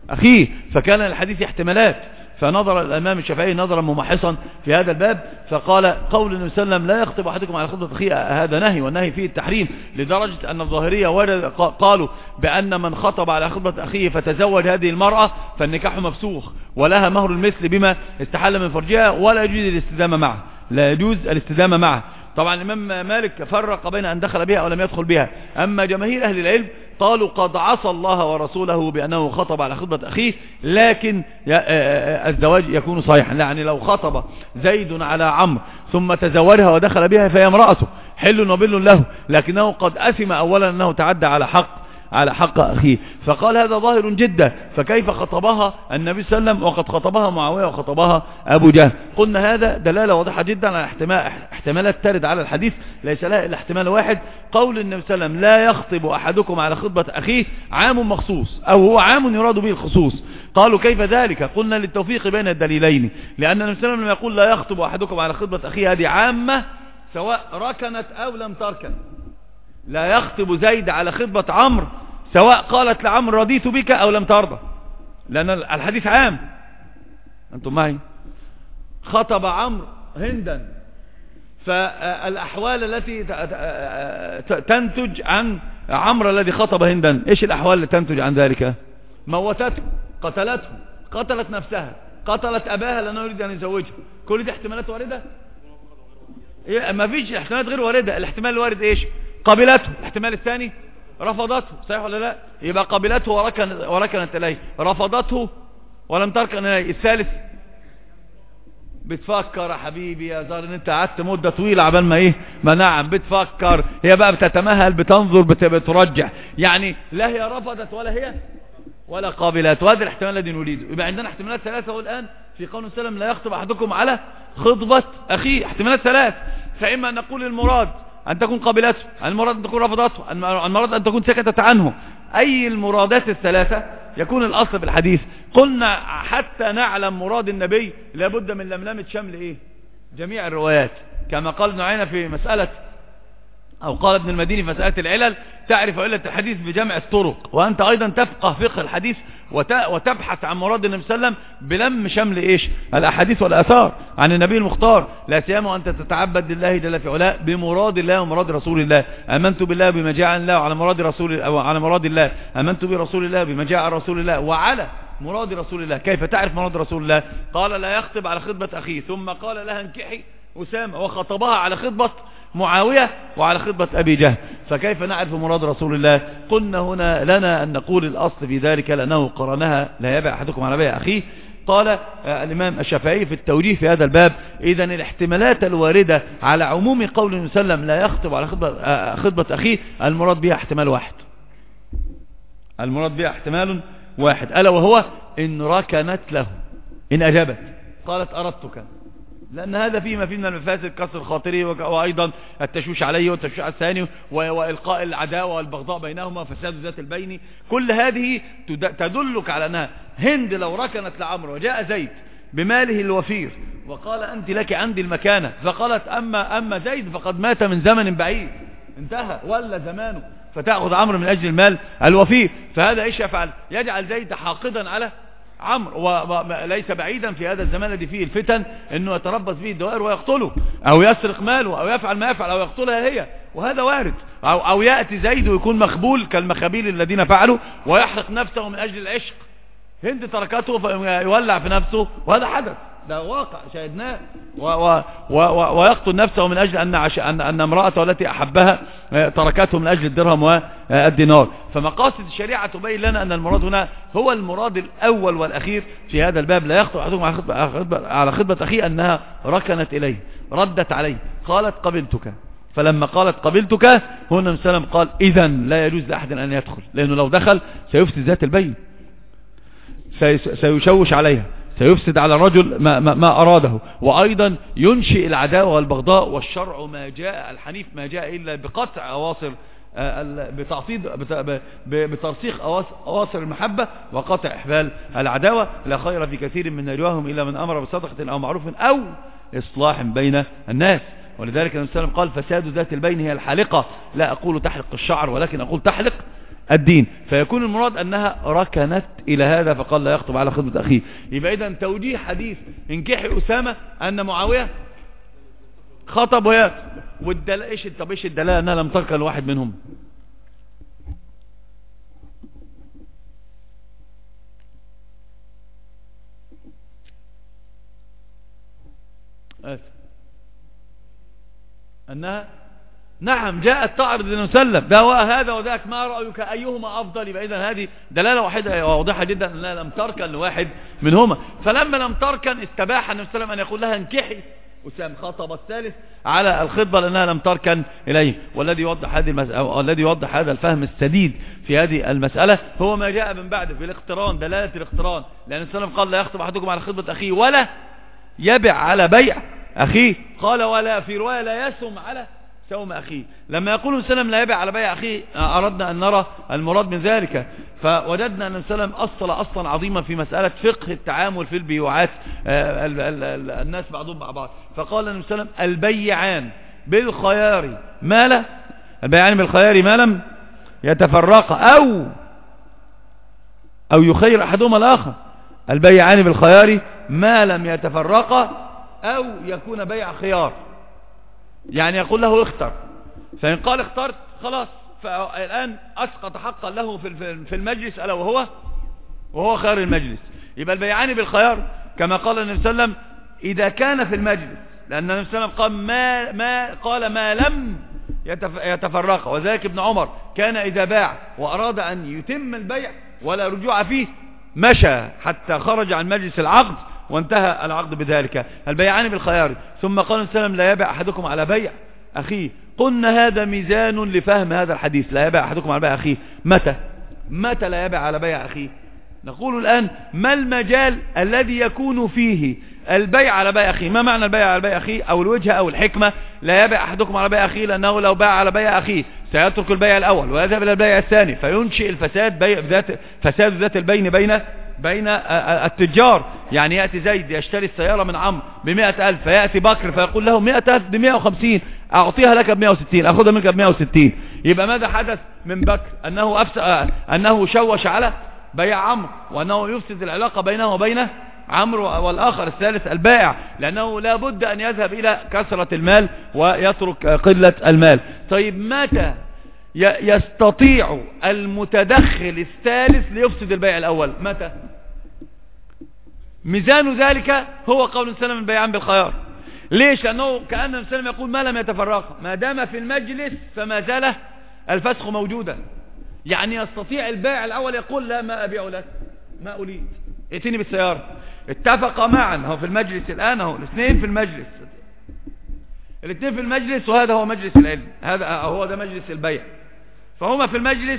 أخيه، فكان الحديث احتمالات. فنظر الإمام الشافعي نظرا ممحصا في هذا الباب فقال قول النبي صلى الله عليه وسلم لا يخطب أحدكم على خطبة أخيه هذا نهي، والنهي فيه التحريم، لدرجة أن الظاهرية قالوا بأن من خطب على خطبة أخيه فتزوج هذه المرأة فالنكاح مفسوخ ولها مهر المثل بما استحل من فرجها ولا يجوز الاستدامة معه، لا يجوز الاستدامة معه. طبعا الإمام مالك فرق بين أن دخل بها أو لم يدخل بها. أما جماهير أهل العلم قالوا قد عصى الله ورسوله بأنه خطب على خطبة أخيه، لكن الزواج يكون صحيحا. يعني لو خطب زيد على عمرو ثم تزوجها ودخل بها فهي امرأته حل وبل له، لكنه قد أثم أولا أنه تعدى على حق أخيه. فقال هذا ظاهر جدا، فكيف خطبها النبي صلى الله عليه وسلم وقد خطبها معاوية وخطبها أبو جهل؟ قلنا هذا دلالة واضحة جدا على احتمالات ترد على الحديث ليس لها إلا احتمال واحد. قول النبي صلى الله عليه وسلم لا يخطب أحدكم على خطبة أخيه عام مخصوص، أو هو عام يراد به الخصوص. قالوا كيف ذلك؟ قلنا للتوفيق بين الدليلين، لأن النبي صلى الله عليه وسلم يقول لا يخطب أحدكم على خطبة أخيه هذه عامة سواء ركنت أو لم تركن. لا يخطب زيد على خطبة عمرو سواء قالت لعمرو رضيت بك أو لم ترضى، لأن الحديث عام. أنتم معي؟ خطب عمرو هندا، فالأحوال التي تنتج عن عمرو الذي خطب هندا، إيش الأحوال اللي تنتج عن ذلك؟ موتته، قتلته، قتلت نفسها، قتلت أباها لأنه يريد أن يزوجها. كل دي احتمالات واردة؟ ما فيش احتمالات غير واردة. الاحتمال الوارد إيش؟ قبلته. الاحتمال الثاني رفضته، صحيح ولا لا؟ يبقى قبلته وركنت إليه، رفضته ولم تركن إليه. الثالث بتفكر يا حبيبي يا زار ان انت قعدت مدة طويلة عبال ما نعم بتفكر، هي بقى بتتمهل بتنظر بترجع، يعني لا هي رفضت ولا قابلات. وهذا الاحتمال الذي نريده. يبقى عندنا احتمالات ثلاثة الآن في قول السلام لا يخطب أحدكم على خطبة أخيه. احتمالات ثلاث، فإما أن نقول المراد أن تكون قابلته، المراد أن تكون رفضته، المراد أن تكون سكتت عنه. أي المرادات الثلاثة يكون الأصل في الحديث. قلنا حتى نعلم مراد النبي لابد من لملمة شمل جميع الروايات، كما قال ابن عيينة في مسألة، أو قال ابن المديني في مسألة العلل تعرف علة الحديث بجمع الطرق، وأنت أيضا تفقه فقه الحديث وتبحث عن مراد النبي صلى الله عليه وسلم بلم شمل الأحاديث والآثار عن النبي المختار، لا سيما وأنت تتعبد لله جل في علاه بمراد الله ومراد رسول الله. آمنت بالله بما جاء عن الله وعلى مراد رسول الله، أو على مراد الله. آمنت برسول الله بما جاء عن رسول الله وعلى مراد رسول الله. كيف تعرف مراد رسول الله؟ قال لا يخطب على خطبة أخيه، ثم قال لها انكحي أسامة، وخطبها على خطبة معاوية وعلى خطبة أبي جهل. فكيف نعرف مراد رسول الله؟ قلنا هنا لنا أن نقول الأصل في ذلك لأنه قرنها لا يبع أحدكم على بيع أخيه. قال الإمام الشافعي في التوجيه في هذا الباب إذن الاحتمالات الواردة على عموم قول النبي صلى الله عليه وسلم لا يخطب على خطبة أخيه المراد بها احتمال واحد، المراد بها احتمال واحد، ألا وهو إن ركنت له، إن أجابت قالت أردتك، لأن هذا فيه ما فيه من المفاسد كسر خاطره وأيضا التشويش عليه والتشويش على الثاني وإلقاء العداوة والبغضاء بينهما وفساد ذات البين. كل هذه تدلك على أنها هند لو ركنت لعمرو وجاء زيد بماله الوفير وقال أنت لك عندي المكانة، فقالت أما زيد فقد مات من زمن بعيد انتهى ولا زمانه، فتأخذ عمرو من أجل المال الوفير. فهذا إيش يفعل؟ يجعل زيد حاقدا على عمرو، وليس بعيدا في هذا الزمان الذي فيه الفتن انه يتربص به الدوائر ويقتله او يسرق ماله او يفعل ما يفعل او يقتلها هي، وهذا وارد. او يأتي زيد ويكون مخبول كالمخابيل الذين فعلوا ويحرق نفسه من اجل العشق، هند تركته فيولع في نفسه، وهذا حدث، ده واقع شاهدناه، ويقتل نفسه من أجل أن امرأته التي أحبها تركته من أجل الدرهم والدينار. فمقاصد الشريعة تبين لنا أن المراد هنا هو المراد الأول والأخير في هذا الباب. لا يخطب أحدكم على خطبة أخيه أنها ركنت إليه، ردت عليه، قالت قبلتك. فلما قالت قبلتك هنا النبي صلى الله عليه وسلم قال إذن لا يجوز لأحد أن يدخل، لأنه لو دخل سيفسد ذات البين، سيشوش عليها، سيفسد على الرجل ما أراده، وأيضا ينشئ العداوة والبغضاء. والشرع ما جاء الحنيف ما جاء إلا بقطع أواصر بترسيخ أواصر المحبة وقطع إحبال العداوة. لا خير في كثير من نجواهم إلا من أمر بصدقة أو معروف أو إصلاح بين الناس. ولذلك النبي صلى الله عليه وسلم قال فساد ذات البين هي الحالقة، لا أقول تحلق الشعر ولكن أقول تحلق الدين. فيكون المراد أنها ركنت إلى هذا فقال لا يخطب على خطبة أخيه. يبقى إذا توجيه حديث انكحي أسامة أن معاوية خطب ويات إيش الدلالة أنها لم تركن واحد منهم؟ أنها نعم جاءت تعرض لنسلم ده هذا وذاك ما رأيك أيهما أفضل. يبقى إذن هذه دلالة واحدة واضحة جدا أنها لم تركن لواحد منهما. فلما لم تركن استباح النبي صلى الله عليه وسلم أن يقول لها انكحي أسامة خطب الثالث على الخطبة لأنها لم تركن إليه. والذي يوضح هذه المسألة الذي يوضح هذا الفهم السديد في هذه المسألة هو ما جاء من بعده في الاقتران، دلالة الاقتران. لأن النبي صلى الله عليه وسلم قال لا يخطب أحدكم على خطبة أخيه ولا يبع على بيع أخيه. قال ولا في رواية لا يسم على سوم أخيه. لما يقول النبي صلى الله عليه وسلم لا يبع على بيع أخيه أردنا أن نرى المراد من ذلك. فوجدنا أن النبي صلى الله عليه وسلم أصلا عظيما في مسألة فقه التعامل في البيوعات الناس بعضهم مع بعض. فقال النبي صلى الله عليه وسلم البيعان بالخيار ما لا البيعان بالخيار ما لم يتفرق أو يخير أحدهما الآخر. البيعان بالخيار ما لم يتفرق أو يكون بيع خيار. يعني يقول له اختر، فإن قال اخترت خلاص فالآن أسقط حقا له في المجلس ألا وهو خيار المجلس. يبقى البيعان بالخيار كما قال النبي صلى الله عليه وسلم إذا كان في المجلس، لأن النبي صلى الله عليه وسلم قال ما لم يتفرق. وذلك ابن عمر كان إذا باع وأراد أن يتم البيع ولا رجوع فيه مشى حتى خرج عن مجلس العقد وانتهى العقد بذلك. البيعان بالخيار. ثم قال النبي صلى الله عليه وسلم لا يبيع أحدكم على بيع أخيه. قلنا هذا ميزان لفهم هذا الحديث لا يبيع أحدكم على بيع أخيه. متى لا يبيع على بيع أخيه؟ نقول الآن ما المجال الذي يكون فيه البيع على بيع أخيه؟ ما معنى البيع على بيع أخيه أو الوجهة أو الحكمة؟ لا يبيع أحدكم على بيع أخيه لأنه لو باع على بيع أخيه سيترك البيع الأول ويذهب إلى البيع الثاني فينشئ الفساد فساد ذات البين بين التجار. يعني يأتي زيد يشتري السيارة من عمرو ب100,000 فيأتي بكر فيقول له 100,000 ب150 أعطيها لك ب160 أخذها منك ب160. يبقى ماذا حدث من بكر؟ أنه شوش على بيع عمرو وأنه يفسد العلاقة بينه وبين عمرو والآخر الثالث البائع، لأنه لا بد أن يذهب إلى كثرة المال ويترك قلة المال. طيب متى يستطيع المتدخل الثالث ليفسد البيع الأول؟ متى؟ ميزان ذلك هو قول النبي صلى الله عليه وسلم البيعان بالخيار. ليش؟ لأنه كأن النبي صلى الله عليه وسلم يقول ما لم يتفرق ما دام في المجلس فما زال الفسخ موجودا. يعني يستطيع البائع الأول يقول لا ما أبيع لك ما أريد ائتني بالسيارة. اتفق معا هو في المجلس الآن هو الاثنين في المجلس وهذا هو مجلس العلم هذا هو ده مجلس البيع. فهما في المجلس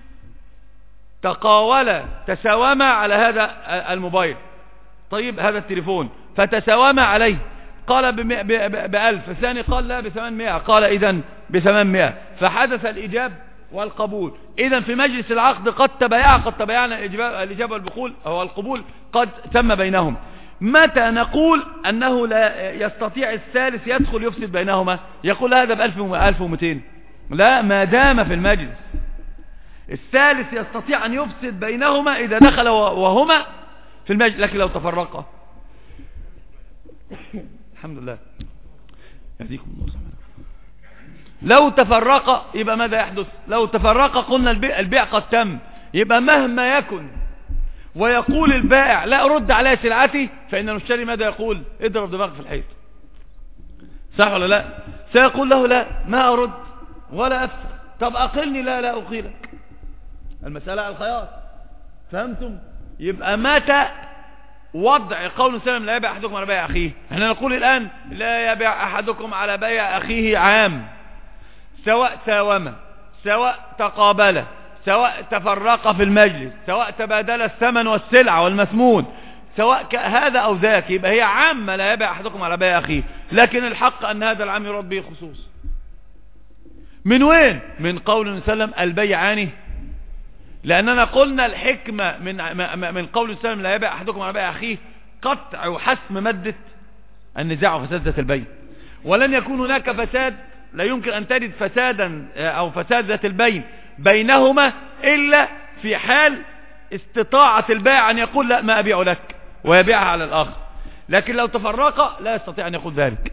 تقاولا تساوما على هذا الموبايل. طيب هذا التليفون فتساوما عليه قال ب1000 الثاني قال لا ب800 قال إذن ب800 فحدث الإجاب والقبول. إذن في مجلس العقد قد تبايعنا الإجابة والبخول أو القبول قد تم بينهم. متى نقول أنه لا يستطيع الثالث يدخل يفسد بينهما؟ يقول هذا ب1200 لا ما دام في المجلس. الثالث يستطيع أن يفسد بينهما إذا دخل وهما في المجلس، لكن لو تفرقا الحمد لله يهديكم الله لو تفرق يبقى ماذا يحدث؟ لو تفرق قلنا البيع قد تم. يبقى مهما يكن ويقول البائع لا أرد على سلعتي فإن المشتري ماذا يقول؟ اضرب دماغك في الحيط. صح ولا لا؟ سيقول له لا ما أرد ولا أفسخ. طب أقلني لا أقيلك. المسألة الخيار. فهمتم؟ يبقى متى وضع قول سلم لا يبيع أحدكم على بيع أخيه؟ احنا نقول الآن لا يبيع أحدكم على بيع أخيه عام، سواء ساوم سواء تقابل سواء تفرق في المجلس سواء تبادل الثمن والسلع والمثمون سواء هذا أو ذاك. يبقى هي عامة لا يبيع أحدكم على بيع أخيه. لكن الحق أن هذا العام يرد به خصوص. من وين؟ من قول النبي صلى الله عليه وسلم البيعان. لأننا قلنا الحكمة من قول النبي صلى الله عليه وسلم لا يبيع أحدكم على بيع أخيه قطع وحسم مادة النزاع وفساد ذات البين. ولن يكون هناك فساد لا يمكن أن تجد فسادا أو فساد ذات البين بينهما إلا في حال استطاعة البائع أن يقول لا ما أبيع لك ويبيعها على الآخر، لكن لو تفرق لا يستطيع أن يقول ذلك.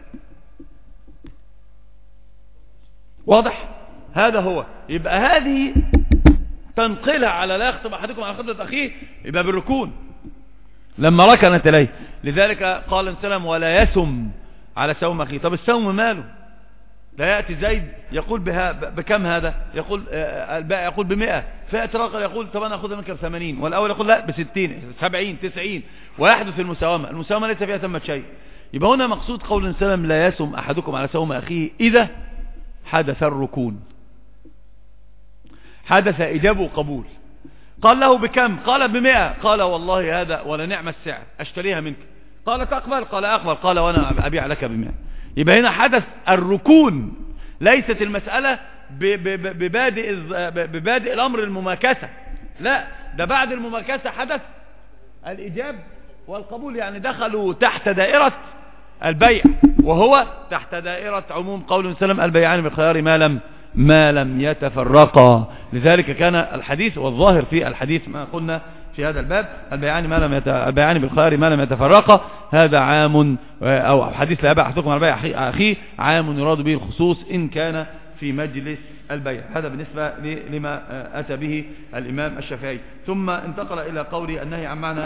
واضح؟ هذا هو. يبقى هذه تنقلها على لا يخطب أحدكم على خطبة أخيه يبقى بالركون لما ركنت إليه. لذلك قال السلام ولا يسم على سوم أخيه. طب السوم ماله؟ لا يأتي زيد يقول بكم هذا؟ يقول البائع يقول ب100، فيأتي راجل يقول طب أنا أخذها منك ب80، والأول يقول لا ب60 70 90، ويحدث المساومة. المساومة ليس فيها ثمة شيء. يبقى هنا مقصود قول السلام لا يسم أحدكم على سوم أخيه إذا حدث الركون، حدث إجابة وقبول. قال له بكم؟ قال ب100. قال والله هذا ولا نعم السعر أشتريها منك. قال تقبل؟ قال أقبل. قال وأنا أبيع لك ب100. يبقى هنا حدث الركون، ليست المسألة ببادئ الأمر المماكسة، لا ده بعد المماكسة حدث الإجاب والقبول، يعني دخلوا تحت دائرة البيع، وهو تحت دائرة عموم قول سلم البيعان بالخيار ما لم يتفرقا. لذلك كان الحديث والظاهر في الحديث ما قلنا في هذا الباب البيعان بالخيار ما لم يتفرقا. هذا عام، أو حديث لا يبيع أحدكم على بيع أخيه عام يراد به الخصوص إن كان في مجلس البيع. هذا بالنسبة لما أتى به الإمام الشافعي. ثم انتقل إلى قول النهي عن معنى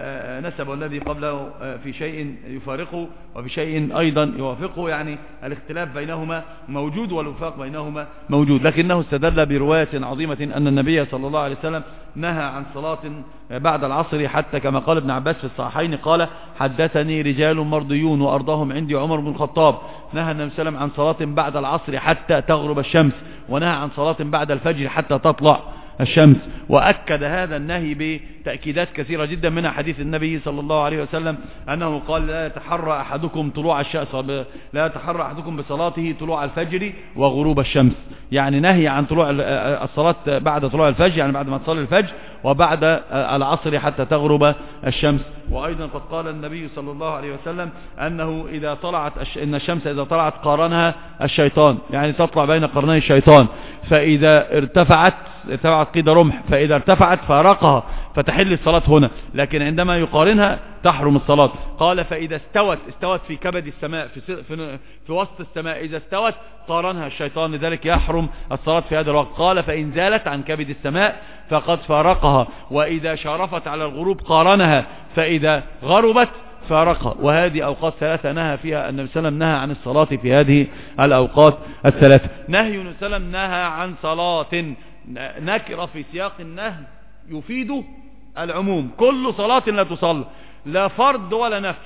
نسب الذي قبله في شيء يفارقه وفي شيء أيضا يوافقه، يعني الاختلاف بينهما موجود والوفاق بينهما موجود. لكنه استدل برواية عظيمة أن النبي صلى الله عليه وسلم نهى عن صلاة بعد العصر، حتى كما قال ابن عباس في الصحيحين قال حدثني رجال مرضيون وأرضهم عندي عمر بن الخطاب نهى النبي صلى الله عليه وسلم عن صلاة بعد العصر حتى تغرب الشمس، ونهى عن صلاة بعد الفجر حتى تطلع الشمس. وأكد هذا النهي بتأكيدات كثيرة جدا، منها حديث النبي صلى الله عليه وسلم أنه قال لا يتحرى أحدكم طلوع الشمس، لا يتحرى أحدكم بصلاته طلوع الفجر وغروب الشمس، يعني نهي عن طلوع الصلاة بعد طلوع الفجر، يعني بعد ما تصلي الفجر، وبعد العصر حتى تغرب الشمس. وأيضا قد قال النبي صلى الله عليه وسلم أنه إذا طلعت إن الشمس إذا طلعت قارنها الشيطان، يعني تطلع بين قرني الشيطان، فإذا ارتفعت قيد رمح، فإذا ارتفعت فارقها فتحل الصلاة هنا، لكن عندما يقارنها تحرم الصلاة. قال فإذا استوت في كبد السماء في وسط السماء، إذا استوت قارنها الشيطان، لذلك يحرم الصلاة في هذا الوقت. قال فإن زالت عن كبد السماء فقد فارقها، وإذا شارفت على الغروب قارنها، فإذا غربت فارقها. وهذه أوقات ثلاثة نهى فيها النبي صلى الله عليه وسلم، نهى عن الصلاة في هذه الأوقات الثلاثة. نهي النبي صلى الله عليه وسلم نهى عن صلاة، نكر في سياق النهي يفيد العموم، كل صلاة لا تصلى، لا فرض ولا نفل،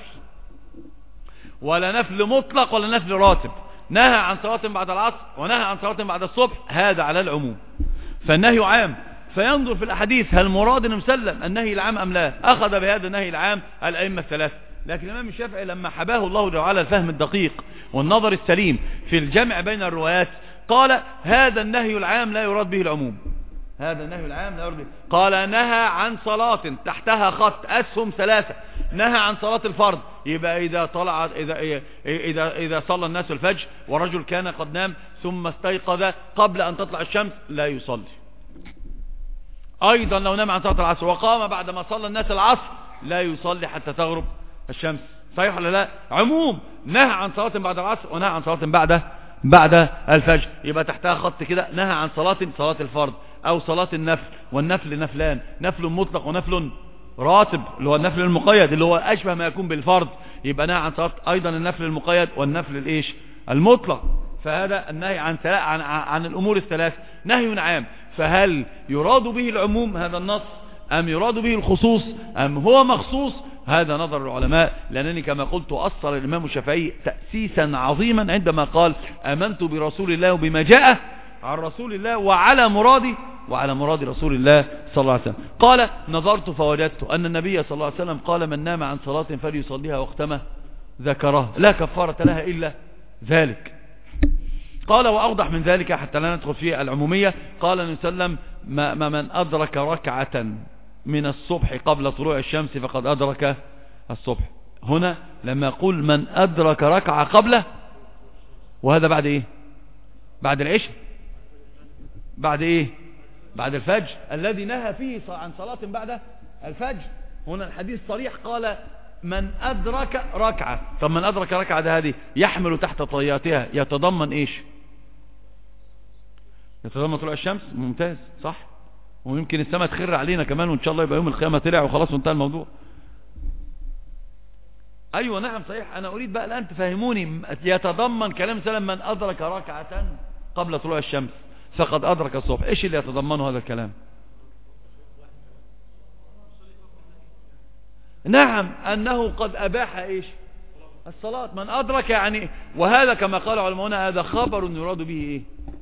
ولا نفل مطلق ولا نفل راتب. نهى عن صلاة بعد العصر ونهى عن صلاة بعد الصبح، هذا على العموم، فالنهي عام. فينظر في الأحاديث هل مراد النبي صلى الله عليه وسلم النهي العام أم لا. أخذ بهذا النهي العام الأئمة الثلاثة، لكن الإمام الشافعي لما حباه الله تعالى الفهم الدقيق والنظر السليم في الجمع بين الروايات قال هذا النهي العام لا يراد به العموم، هذا النهي العام لا يراد به. قال نهى عن صلاة تحتها خط أسهم ثلاثة، نهى عن صلاة الفرض، يبقى إذا طلع إذا صلى الناس الفجر ورجل كان قد نام ثم استيقظ قبل أن تطلع الشمس لا يصلي. أيضا لو نام عن صلاة العصر وقام بعد ما صلى الناس العصر لا يصلي حتى تغرب الشمس. صحيح ولا لا؟ عموم، نهى عن صلاة بعد العصر ونهى عن صلاة بعد الفجر، يبقى تحتها خط كده نهى عن صلاة الفرض أو صلاة النفل. والنفل نفلان، نفل مطلق ونفل راتب اللي هو النفل المقيد اللي هو أشبه ما يكون بالفرض، يبقى نهى عن صلاة أيضا النفل المقيد والنفل الإيش المطلق. فهذا النهي عن الأمور الثلاث نهي عام. فهل يراد به العموم هذا النص أم يراد به الخصوص أم هو مخصوص؟ هذا نظر العلماء، لأنني كما قلت أصل الإمام الشافعي تأسيسا عظيما عندما قال آمنت برسول الله وبما جاء عن رسول الله وعلى مراد رسول الله صلى الله عليه وسلم. قال نظرت فوجدت أن النبي صلى الله عليه وسلم قال من نام عن صلاة فليصليها وقتما ذكرها لا كفارة لها إلا ذلك. قال وأوضح من ذلك حتى لا ندخل في العمومية، قال النبي صلى الله عليه وسلم من أدرك ركعة من الصبح قبل طلوع الشمس فقد أدرك الصبح. هنا لما يقول من أدرك ركعة قبله، وهذا بعد إيه؟ بعد العشاء. بعد إيه؟ بعد الفجر الذي نهى فيه عن صلاة بعد الفجر. هنا الحديث صريح قال من أدرك ركعة. طب من أدرك ركعة ده هذه يحمل تحت طياتها يتضمن إيش؟ يتضمن طلوع الشمس. ممتاز صح. ويمكن السماء تخر علينا كمان وإن شاء الله يبقى يوم القيامة طلع وخلاص وانتهى الموضوع. أيوة نعم صحيح. أنا أريد بقى الآن تفهموني. يتضمن كلام سلام من أدرك ركعة قبل طلوع الشمس فقد أدرك الصبح. إيش اللي يتضمنه هذا الكلام؟ نعم أنه قد أباح إيش؟ الصلاة. من أدرك يعني، وهذا كما قال علماؤنا هذا خبر يراد به إيه؟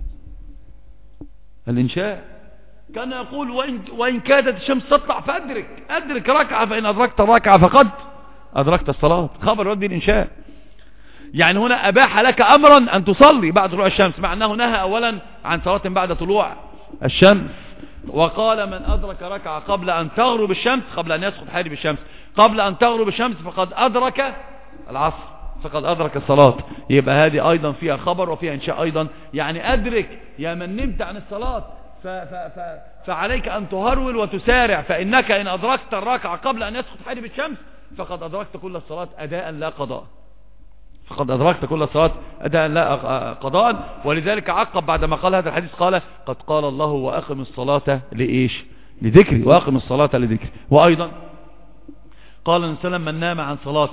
الإنشاء. كان يقول وإن كادت الشمس تطلع فأدرك ركعة، فإن أدركت الركعة فقد أدركت الصلاة. خبر يراد به الإنشاء. يعني هنا أباح لك أمرا أن تصلي بعد طلوع الشمس، مع أنه نهى أولا عن صلاة بعد طلوع الشمس. وقال من أدرك ركعة قبل أن تغرب الشمس، قبل أن يسقط حاجب الشمس، قبل أن تغرب الشمس فقد أدرك العصر، فقد أدرك الصلاة. يبقى هذه أيضا فيها خبر وفيها إنشاء أيضا. يعني أدرك يا من نمت عن الصلاة فعليك أن تهرول وتسارع، فإنك إن أدركت الركعة قبل أن يسقط حاجب الشمس فقد أدركت كل الصلاة أداء لا قضاء. فقد أدركت كل الصلاة أداء لا قضاء. ولذلك عقب بعدما قال هذا الحديث قال قد قال الله وأقم الصلاة لإيش؟ لذكري. وأقم الصلاة لذكري. وأيضا قال النبي صلى الله عليه وسلم من نام عن صلاة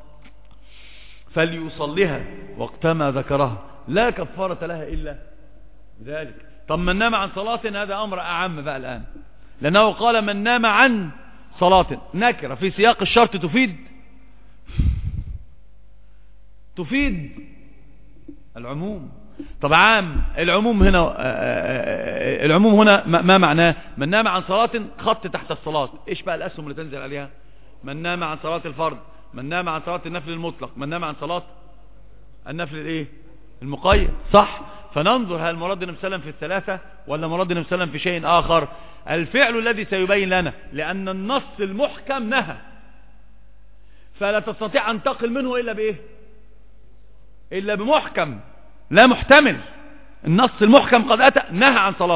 فليصليها وقتما ذكرها لا كفارة لها إلا ذلك. طب من نام عن صلاة هذا أمر أعم بقى الآن، لأنه قال من نام عن صلاة نكرة في سياق الشرط تفيد العموم. طب عام العموم هنا ما معناه؟ من نام عن صلاة خط تحت الصلاة. ايش بقى الاسهم اللي تنزل عليها؟ من نام عن صلاة الفرض، من نام عن صلاة النفل المطلق، من نام عن صلاة النفل الايه المقيد. صح. فننظر هل مراد النبي صلى الله عليه وسلم في الثلاثة ولا مراد النبي صلى الله عليه وسلم في شيء آخر. الفعل الذي سيبين لنا، لأن النص المحكم نهى فلا تستطيع أن تقل منه إلا بإيه؟ إلا بمحكم لا محتمل. النص المحكم قد أتى نهى عن صلاة،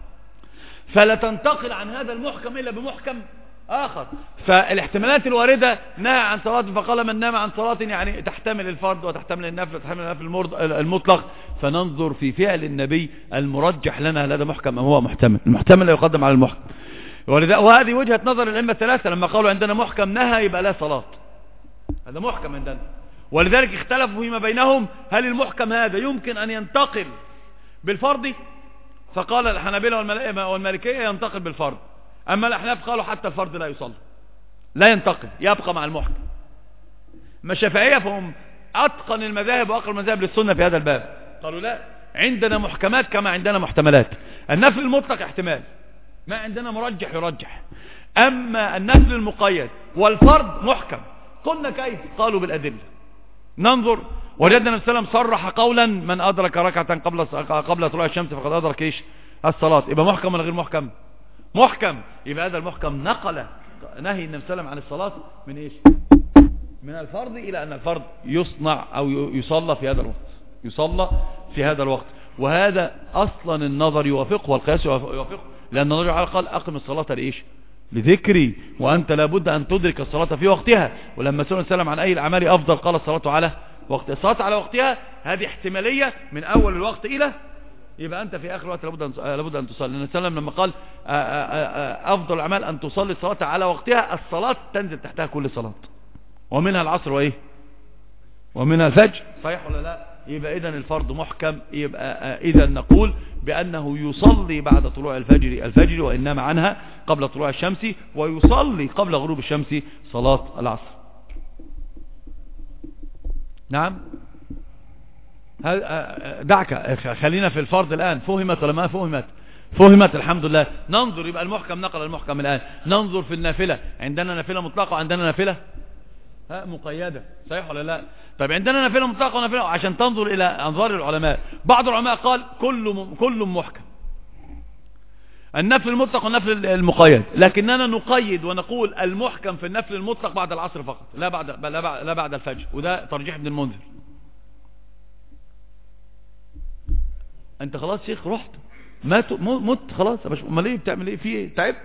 فلا تنتقل عن هذا المحكم إلا بمحكم آخر. فالاحتمالات الواردة نهى عن صلاة فقال من نام عن صلاة يعني تحتمل الفرض وتحتمل النفل وتحتمل النفل المطلق. فننظر في فعل النبي المرجح لنا هل هذا محكم أم هو محتمل. المحتمل لا يقدم على المحكم. وهذه وجهة نظر الأئمة الثلاثة لما قالوا عندنا محكم نهى يبقى لا صلاة. هذا محكم عندنا. ولذلك اختلفوا فيما بينهم هل المحكم هذا يمكن أن ينتقل بالفرض، فقال الحنابلة والمالكية ينتقل بالفرض. أما الأحناف قالوا حتى الفرض لا يصلى، لا ينتقل، يبقى مع المحكم. ما الشافعية فهم أتقن المذاهب وأقرب المذاهب للسنة في هذا الباب، قالوا لا، عندنا محكمات كما عندنا محتملات. النفل المطلق احتمال، ما عندنا مرجح يرجح. أما النفل المقيد والفرض محكم. قلنا كيف؟ قالوا بالأدلة. ننظر. وجدنا النبي صلى الله عليه وسلم صرح قولا من أدرك ركعة قبل طلوع الشمس فقد أدرك إيش؟ الصلاة. يبقى محكم ولا غير محكم؟ محكم. يبقى هذا المحكم نقل نهي النبي صلى الله عليه وسلم عن الصلاة من إيش؟ من الفرض إلى أن الفرض يصنع أو يصلى في هذا الوقت، يصلى في هذا الوقت. وهذا أصلا النظر يوافقه والقياس يوافقه، لأن النظر على قال أقم الصلاة لإيش؟ لذكري. وأنت لابد أن تدرك الصلاة في وقتها. ولما سئل السلام عن أي الأعمال أفضل قال الصلاة على وقت. الصلاة على وقتها هذه احتمالية من أول الوقت إلى، يبقى أنت في آخر الوقت لابد أن تصلي. لأن السلام لما قال أفضل الأعمال أن تصلي الصلاة على وقتها، الصلاة تنزل تحتها كل صلاة، ومنها العصر وإيه؟ ومنها الفجر. صحيح ولا لا؟ يبقى إذن الفرض محكم. يبقى إذن نقول بأنه يصلي بعد طلوع الفجر وإن نام عنها قبل طلوع الشمس، ويصلي قبل غروب الشمس صلاة العصر. نعم. دعك خلينا في الفرض الآن. فهمت ولا ما فهمت؟ فهمت الحمد لله. ننظر. يبقى المحكم نقل المحكم الآن. ننظر في النافلة. عندنا نافلة مطلقة وعندنا نافلة مقيدة. صحيح ولا لا؟ طيب عندنا نافلة مطلقة ونافلة، عشان تنظر إلى أنظار العلماء. بعض العلماء قال كل محكم، النفل المطلق والنفل المقيد، لكننا نقيد ونقول المحكم في النفل المطلق بعد العصر فقط، لا بعد الفجر. وده ترجيح ابن المنذر. انت خلاص شيخ رحت مت خلاص يا باشا. امال ايه بتعمل ايه؟ في ايه؟ تعبت.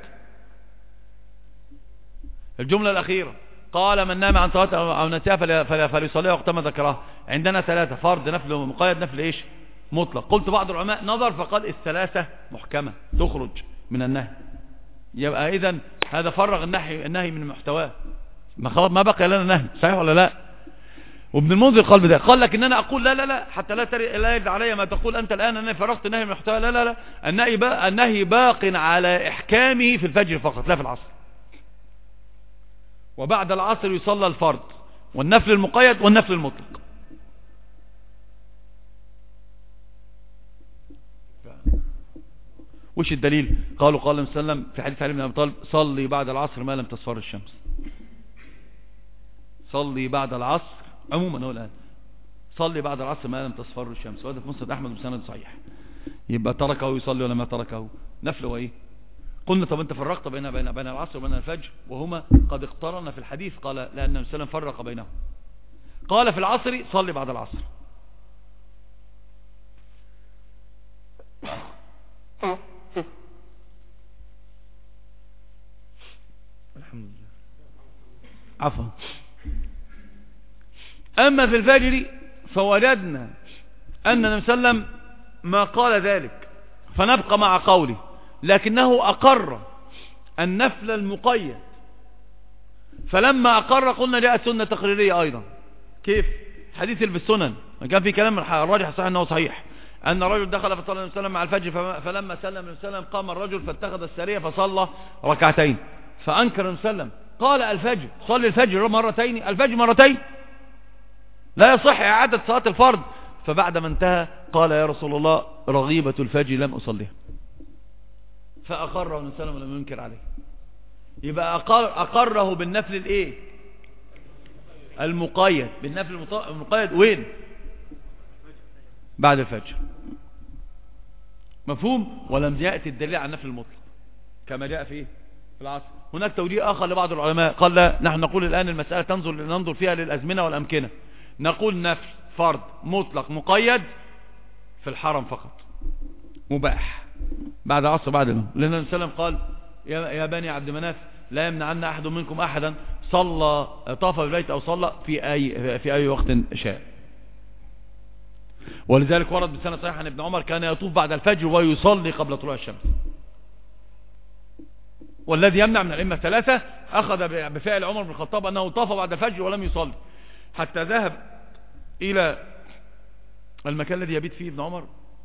الجملة الأخيرة قال من نام عن صلاة أو نسيها فليصليها وقتما ذكرها. عندنا ثلاثة: فرض، نفل، مقيد. نفل ايش؟ مطلق. قلت بعض العلماء نظر فقال الثلاثة محكمة تخرج من النهي. يبقى اذا هذا فرغ النهي من محتواه، ما بقي لنا نهي. صحيح ولا لا؟ وابن المنذر قال بذلك، قال لك ان انا اقول لا حتى لا يرد علي ما تقول انت الان انا فرغت النهي من محتواه. لا النهي باق على احكامه في الفجر فقط لا في العصر. وبعد العصر يصلى الفرض والنفل المقيد والنفل المطلق. وش الدليل؟ قالوا قال النبي صلى الله عليه وسلم في حديث علي بن ابي طالب: صلي بعد العصر ما لم تصفر الشمس. صلي بعد العصر عموما هو الان، صلي بعد العصر ما لم تصفر الشمس. وهذا في مسند احمد بسند صحيح. يبقى تركه يصلي ولا ما تركه؟ نفل وايه؟ قلنا طب انت فرقت بين العصر وبين الفجر وهما قد اقترن في الحديث. قال لان النبي صلى الله عليه وسلم فرق بينهم. قال في العصر صلي بعد العصر. الحمد لله. عفوا. اما في الفجر فوجدنا ان النبي صلى الله عليه وسلم ما قال ذلك، فنبقى مع قوله، لكنه اقر النفل المقيد. فلما اقر قلنا جاءت سنة تقريرية ايضا. كيف؟ حديث في السنن كان في كلام الراجح صحيح انه صحيح، ان رجل دخل فصلى النبي صلى الله عليه وسلم مع الفجر، فلما سلم النبي صلى الله عليه وسلم قام الرجل فاتخذ السرية فصلى ركعتين، فانكر النبي صلى الله عليه وسلم قال: الفجر صلي الفجر مرتين، الفجر مرتين لا يصح اعادة صلاة الفرض. فبعد ما انتهى قال: يا رسول الله رغيبة الفجر لم اصليها. فاقره النبي صلى الله عليه وسلم ولم ينكر عليه. يبقى اقره بالنفل الايه؟ المقيد. بالنفل المقيد وين؟ بعد الفجر. مفهوم؟ ولم يأتي الدليل على النفل المطلق كما جاء في العصر. هناك توجيه آخر لبعض العلماء قال: لا، نحن نقول الآن المسألة ننظر فيها للأزمنة والأمكنة. نقول نفل فرض مطلق مقيد في الحرم فقط مباح بعد العصر بعد المغرب، لأن النبي صلى الله عليه وسلم قال: يا بني عبد مناف لا يمنعن أحد منكم أحدا صلى طاف بالبيت أو صلى في أي وقت شاء. ولذلك ورد بسنة صحيح عن ابن عمر كان يطوف بعد الفجر ويصلي قبل طلوع الشمس. والذي يمنع من الأئمة الثلاثة أخذ بفعل عمر بن الخطاب أنه طاف بعد الفجر ولم يصلي حتى ذهب إلى المكان الذي يبيت فيه ابن عمر.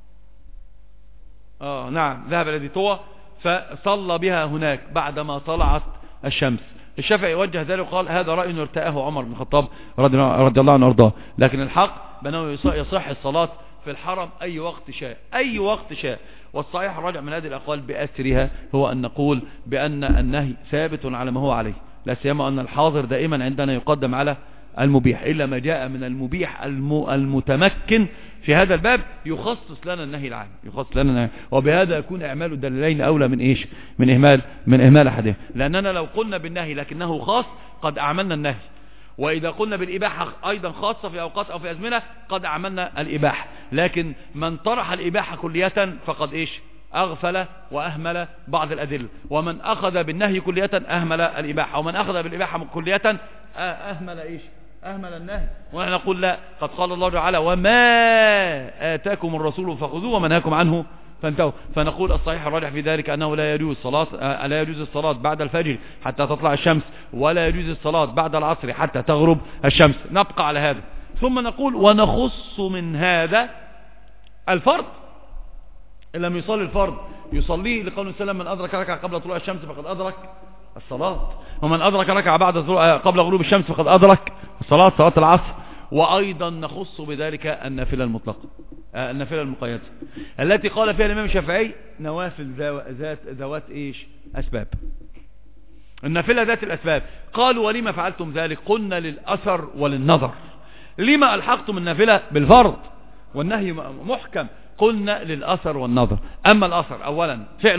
نعم، ذهب إلى طوى فصلى بها هناك بعدما طلعت الشمس. الشافعي وجه ذلك وقال: هذا رأي ارتأه عمر بن الخطاب رضي الله عنه وارضاه، لكن الحق بأنه يصح الصلاة في الحرم أي وقت شاء، أي وقت شاء. والصحيح الراجع من هذه الأقوال بأسرها هو أن نقول بأن النهي ثابت على ما هو عليه، لا سيما أن الحاضر دائما عندنا يقدم على المبيح، إلا ما جاء من المبيح المتمكن في هذا الباب يخصص لنا النهي العام، يخصص لنا النهي. وبهذا يكون إعمال الدليلين أولى من إيش؟ من إهمال أحدهم. لأننا لو قلنا بالنهي لكنه خاص قد أعملنا النهي، وإذا قلنا بالإباحة أيضا خاصة في أوقات أو في أزمنة قد أعملنا الإباحة. لكن من طرح الإباحة كلية فقد إيش؟ أغفل وأهمل بعض الأدلة. ومن أخذ بالنهي كلية أهمل الإباحة، ومن أخذ بالإباحة كلية أهمل إيش؟ أهمل النهي. ونحن نقول لا، قد قال الله تعالى: وما آتاكم الرسول فخذوه وما نهاكم عنه فانتهوا. فنقول الصحيح الراجح في ذلك أنه لا يجوز الصلاة بعد الفجر حتى تطلع الشمس، ولا يجوز الصلاة بعد العصر حتى تغرب الشمس. نبقى على هذا. ثم نقول: ونخص من هذا الفرض. إن لم يصلي الفرض يصليه لقول السلام: من أدرك ركعة قبل طلوع الشمس فقد أدرك الصلاة، ومن أدرك ركعة قبل غروب الشمس فقد أدرك الصلاة، صلاة العصر. وأيضا نخص بذلك النافلة المطلقة، النافلة المقيدة التي قال فيها الإمام الشافعي: نوافل ذوات إيش؟ أسباب. النافلة ذات الأسباب. قالوا: ولما فعلتم ذلك؟ قلنا: للأثر وللنظر. لما ألحقتم النافلة بالفرض والنهي محكم؟ قلنا: للأثر والنظر. أما الأثر أولا فعل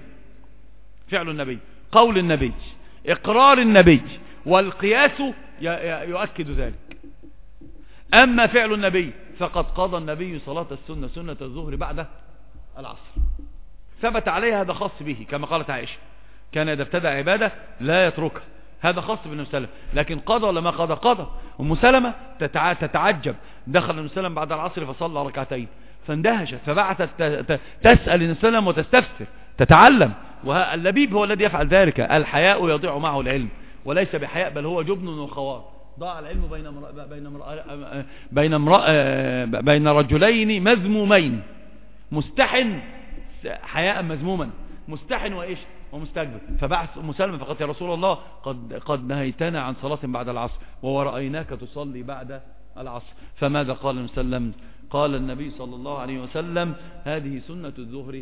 النبي، قول النبي، إقرار النبي، والقياس يؤكد ذلك. أما فعل النبي فقد قضى النبي صلاة السنة، سنة الظهر بعد العصر. ثبت عليها، هذا خاص به كما قالت عائشة كان إذا ابتدأ عبادة لا يتركها، هذا خاص بالنبي صلى الله عليه وسلم. لكن قضى ولا ما قضى؟ قضى. أم سلمة تتعجب، دخل النبي صلى الله عليه وسلم بعد العصر فصلى ركعتين فاندهشت، فبعثت تسأل النبي صلى الله عليه وسلم وتستفسر تتعلم. واللبيب هو الذي يفعل ذلك. الحياء يضيع معه العلم، وليس بحياء بل هو جبن وخوار. ضاع العلم بين رجلين مذمومين، مستحن حياء مذموما، مستحن وإيش ومستكبر. فبعث أم سلمة فقالت يا رسول الله قد نهيتنا عن صلاة بعد العصر ورأيناك تصلي بعد العصر. فماذا قال النبي صلى الله عليه وسلم؟ قال النبي صلى الله عليه وسلم هذه سنة الظهر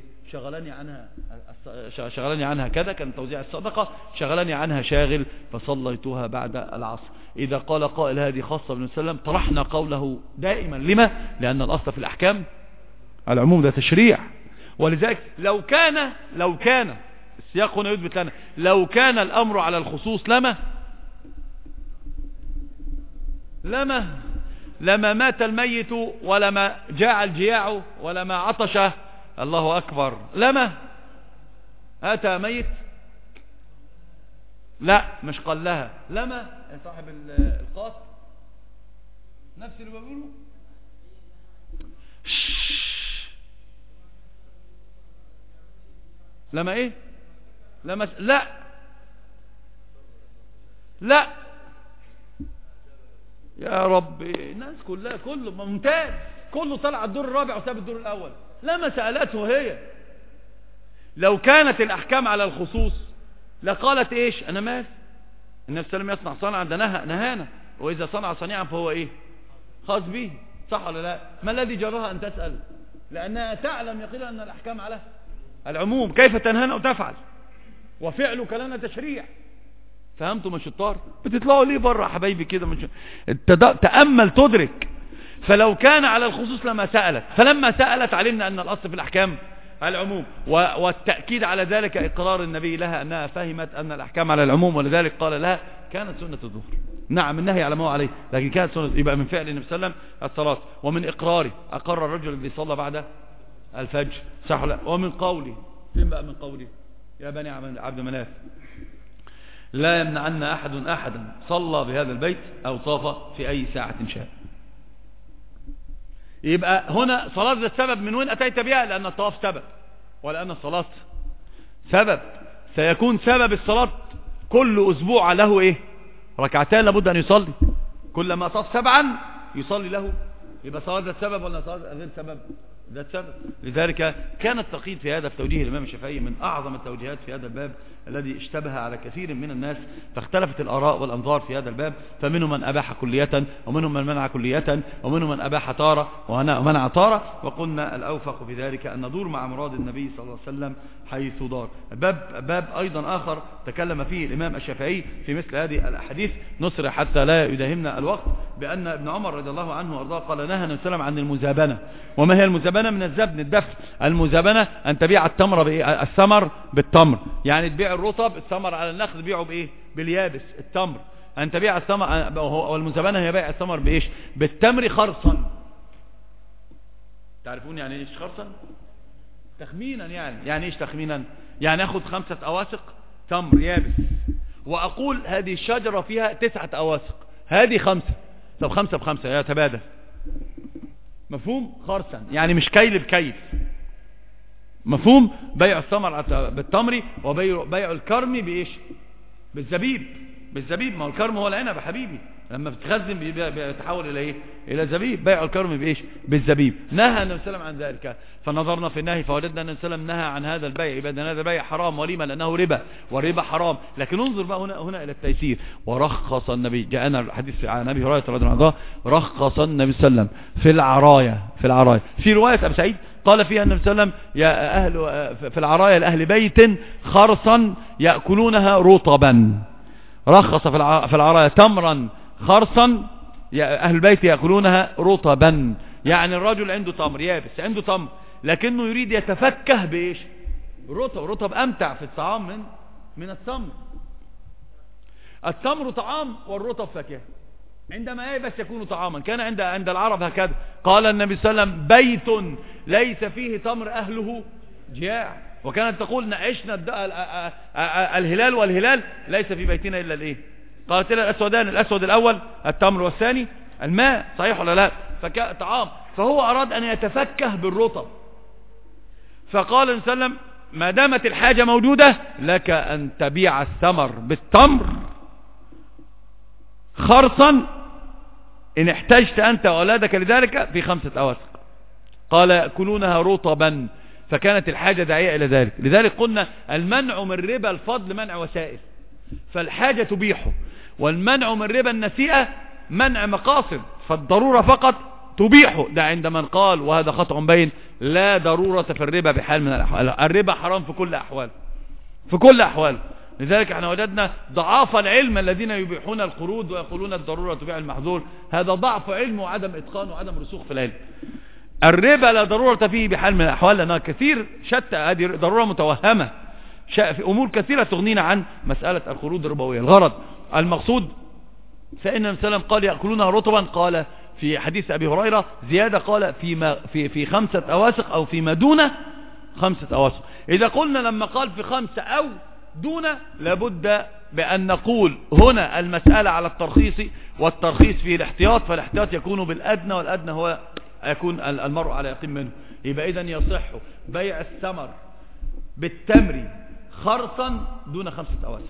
شغلني عنها كذا، كان توزيع الصدقة، شغلني عنها شاغل فصليتها بعد العصر. إذا قال قائل هذه خاصة بالنبي صلى الله عليه وسلم طرحنا قوله دائما. لما؟ لأن الأصل في الأحكام العموم، ده تشريع. ولذلك لو كان السياق هنا يثبت لنا لو كان الأمر على الخصوص لما مات الميت ولما جاع الجياع ولما عطش الله أكبر. لما أتى ميت، لا مش قال لها لما يا صاحب القاط نفس اللي بقوله. لما ايه؟ لما لا يا رب، الناس كلها كله ممتاز، كله طلع الدور الرابع وساب الدور الاول. لما سألته هي لو كانت الاحكام على الخصوص لقالت ايش؟ انا مال النبي صلى الله عليه وسلم يصنع صنعا، ده نهانا، واذا صنع صنيعا فهو ايه؟ خاص به. صح ولا لا؟ ما الذي جرها ان تسأل؟ لانها تعلم يقينا ان الاحكام على العموم، كيف تنهانا وتفعل؟ وفعلك لنا تشريع. فهمتوا يا شطار؟ بتطلعوا ليه بره يا حبايبي كده؟ تأمل تدرك. فلو كان على الخصوص لما سألت، فلما سألت علمنا أن الأصل في الأحكام العموم، والتأكيد على ذلك إقرار النبي لها أنها فهمت أن الأحكام على العموم، ولذلك قال لها كانت سنة الظهر. نعم النهي على ما هو عليه، لكن كانت سنة. يبقى من فعل النبي صلى الله عليه وسلم الصلاة، ومن إقراره أقر الرجل الذي صلى بعد الفجر، صح ولا؟ ومن قولي، فين بقى من قولي يا بني عبد مناف لا يمنعن أحدا صلى بهذا البيت أو طاف في أي ساعة شاء. يبقى هنا صلاة ذات سبب من وين أتيت بها؟ لأن الطواف سبب، ولأن الصلاة سبب. سيكون سبب الصلاة كل أسبوع له إيه؟ ركعتان لابد أن يصلي، كلما طاف 7 يصلي له. يبقى صلاة ذات سبب ولا صلاة غير سبب؟ ذات سبب. لذلك كان التقييد في هذا في توجيه الإمام الشافعي من أعظم التوجيهات في هذا الباب الذي اشتبه على كثير من الناس، فاختلفت الآراء والأنظار في هذا الباب، فمنهم من أباح كلية، ومنهم من منع كلية، ومنهم من أباح تارة ومنع تارة. وقلنا الأوفق في ذلك أن ندور مع مراد النبي صلى الله عليه وسلم حيث دار. باب أيضا آخر تكلم فيه الإمام الشافعي في مثل هذه الأحاديث، نسرع حتى لا يداهمنا الوقت، بأن ابن عمر رضي الله عنه وارضاه قال نهى النبي صلى الله عليه وسلم عن المزابنة. وما هي المزابنة؟ من الزبن، الدفع. المزابنة أن تبيع الثمر بالتمر، يعني تبيع الرطب الثمر على النخل تبيعه بإيه؟ باليابس التمر. أن تبيع الثمر، والمزابنة هي بيع الثمر بإيش؟ بالتمر خرصا. تعرفون يعني إيش خرصا؟ تخمينا. يعني إيش تخمينا؟ يعني أخذ 5 أواسق تمر يابس وأقول هذه الشجرة فيها 9 أواسق، هذه 5، طب 5 ب5 يتبادل. مفهوم؟ خرصا يعني مش كيل بكيل. مفهوم؟ بيع الثمر بالتمر، وبيع الكرم بإيش؟ بالزبيب. ما هو الكرم هو العنب حبيبي، لما بتخزن بيتحول إلى إيه؟ إلى زبيب. بيع الكرم بإيش؟ بالزبيب. نهى النبي صلى الله عليه وسلم عن ذلك، فنظرنا في النهي فوجدنا أن النبي صلى الله عليه وسلم نهى عن هذا البيع، يبقى هذا البيع حرام وليما لأنه ربا، والربا حرام. لكن انظر بقى هنا إلى التيسير. ورخص النبي، جاءنا الحديث عن أبي هريرة رضي الله عنه، رخص النبي صلى الله عليه وسلم في العرايا. في رواية أبي سعيد قال فيها النبي صلى الله عليه وسلم يا أهل في العرايا لأهل بيت خرصا يأكلونها رطبا. رخص في العرايا تمرا خرصا يا أهل البيت يأكلونها رطبا، يعني الرجل عنده تمر يابس، عنده تمر لكنه يريد يتفكه بإيش؟ رطب أمتع في الطعام من التمر. التمر طعام والرطب فاكهة. عندما ييبس يكون طعاما. كان عند العرب هكذا. قال النبي صلى الله عليه وسلم بيت ليس فيه تمر أهله جياع. وكانت تقول نعشنا الهلال والهلال ليس في بيتنا إلا الايه؟ قالت لها الأسودان، الأسود الأول التمر والثاني الماء، صحيح ولا لا؟ طعام. فهو أراد أن يتفكه بالرطب، فقال النبي صلى الله عليه وسلم ما دامت الحاجة موجودة لك أن تبيع الثمر بالتمر خرصا إن احتجت أنت وأولادك لذلك في 5 أواسق. قال يأكلونها رطبا، فكانت الحاجة داعية إلى ذلك. لذلك قلنا المنع من ربا الفضل منع وسائل، فالحاجة تبيحه، والمنع من ربا النسيئة منع مقاصد، فالضرورة فقط تبيحه. ده عند من قال، وهذا خطأ بين، لا ضرورة في الربا بحال من الأحوال. الربا حرام في كل أحوال، في كل أحوال. لذلك احنا وجدنا ضعاف العلم الذين يبيحون القروض ويقولون الضرورة تبيع المحظور. هذا ضعف علم وعدم إتقان وعدم رسوخ في العلم. الربا لا ضرورة فيه بحال من الأحوال، لأنها كثير شتى، هذه ضرورة متوهمة في أمور كثيرة تغنينا عن مسألة القروض الربوية. الغرض المقصود، فإن النبي صلى الله عليه وسلم قال يأكلونها رطبا، قال في حديث أبي هريرة زيادة قال في 5 أواسق أو فيما دون 5 أواسق. إذا قلنا لما قال في 5 أو دون، لابد بأن نقول هنا المسألة على الترخيص، والترخيص فيه الاحتياط، فالاحتياط يكون بالأدنى، والأدنى هو يكون المرء على يقين منه. يبقى إذن يصح بيع الثمر بالتمر خرصا دون 5 أواسق،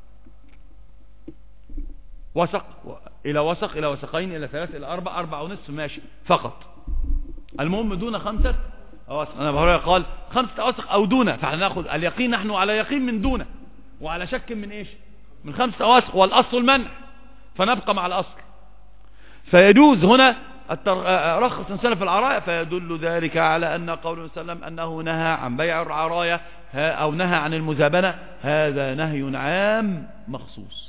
وسق إلى وسق إلى وسقين إلى 3 إلى 4 4.5 ماشي فقط، المهم دون 5 أواسق. أنا بهرية قال 5 أواسق أو دون، فاحنا ناخذ اليقين، نحن على يقين من دون، وعلى شك من إيش؟ من 5 أواسق، والأصل المنع، فنبقى مع الأصل. فيجوز هنا رخص إنسان في العراية، فيدل ذلك على أن قوله صلى الله عليه وسلم أنه نهى عن بيع العراية أو نهى عن المزابنة، هذا نهي عام مخصوص.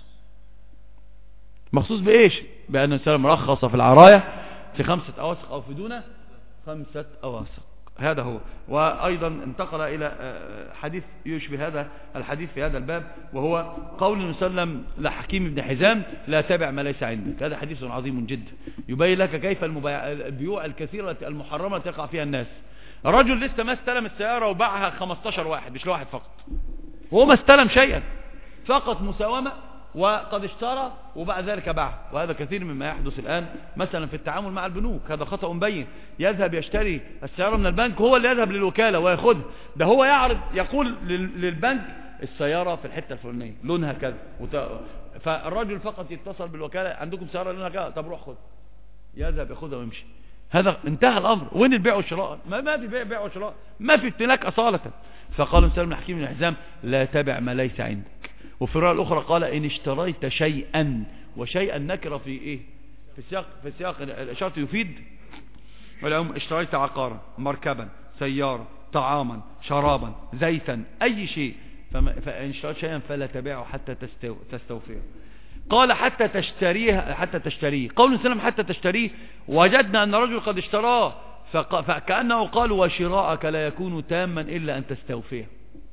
مخصوص بإيش؟ بأن الإنسان رخص في العراية في 5 أواسق أو في دون 5 أواسق. هذا هو. وأيضا انتقل إلى حديث يشبه هذا الحديث في هذا الباب، وهو قول النبي صلى الله عليه وسلم لحكيم بن حزام لا تبع ما ليس عندك. هذا حديث عظيم جدا يبين لك كيف البيوع الكثيرة المحرمة تقع فيها الناس. رجل لسه ما استلم السيارة وباعها 15 واحد، مش لواحد فقط، وهو ما استلم شيئا، فقط مساومة، وقد اشترى وبعد ذلك باع. وهذا كثير مما يحدث الآن مثلا في التعامل مع البنوك، هذا خطأ مبين. يذهب يشتري السيارة من البنك، هو اللي يذهب للوكالة ويأخذها، ده هو يعرض يقول للبنك السيارة في الحتة الفلانية لونها كذا، فالرجل فقط يتصل بالوكالة عندكم سيارة لونها كذا، طب روح خذ، يذهب يأخذها ويمشي. هذا انتهى الأمر. وين البيع والشراء؟ ما في بيع وشراء، ما في امتلاك أصالة. فقال مسلم بن حكيم بن حزام لا تبع ما ليس عندك. وفي الرواية الأخرى قال إن اشتريت شيئا، وشيئا نكرة في إيه؟ في سياق الإشارة يفيد والعموم. اشتريت عقارا، مركبا، سيارة، طعاما، شرابا، زيتا، أي شيء، فإن اشتريت شيئا فلا تبيعه حتى تستوفيه. قال حتى تشتريه. قول سلم حتى تشتريه، وجدنا أن رجل قد اشتراه، فكأنه قال وشراءك لا يكون تاما إلا أن تستوفيه.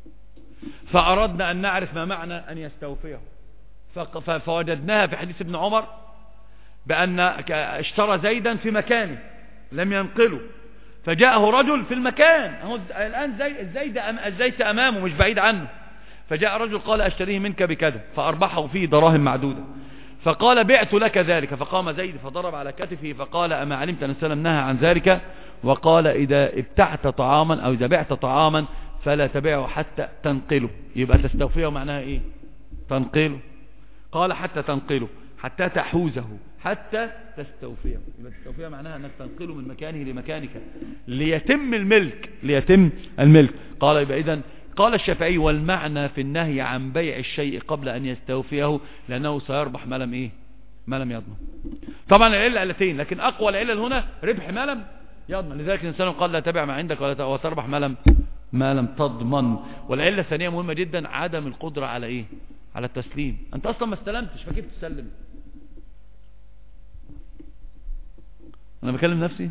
فأردنا أن نعرف ما معنى أن يستوفيه، فوجدناها في حديث ابن عمر بأن اشترى زيدا في مكانه لم ينقله، فجاءه رجل في المكان، هو الآن الزيت أمامه مش بعيد عنه، فجاء رجل قال أشتريه منك بكذا، فأربحه فيه دراهم معدودة، فقال بعت لك ذلك. فقام زيد فضرب على كتفه فقال أما علمت أن سلم نهى عن ذلك، وقال إذا ابتعت طعاما أو إذا بعت طعاما فلا تبيعه حتى تنقله. يبقى تستوفيه معناها إيه؟ تنقله. قال حتى تنقله، حتى تحوزه، حتى تستوفيه. يبقى تستوفيه معناها أنك تنقله من مكانه لمكانك ليتم الملك. قال يبقى إذن قال الشافعي والمعنى في النهي عن بيع الشيء قبل أن يستوفيه لأنه سيربح ما لم يضمن. طبعا العلة علتين، لكن أقوى العلة هنا ربح ما لم يضمن. لذلك الإنسان قال لا تبع ما عندك ولا تربح ما لم تضمن. والعلة الثانية مهمة جدا، عدم القدرة على إيه؟ على التسليم. أنت أصلا ما استلمتش، فكيف تسلم؟ أنا بكلم نفسي،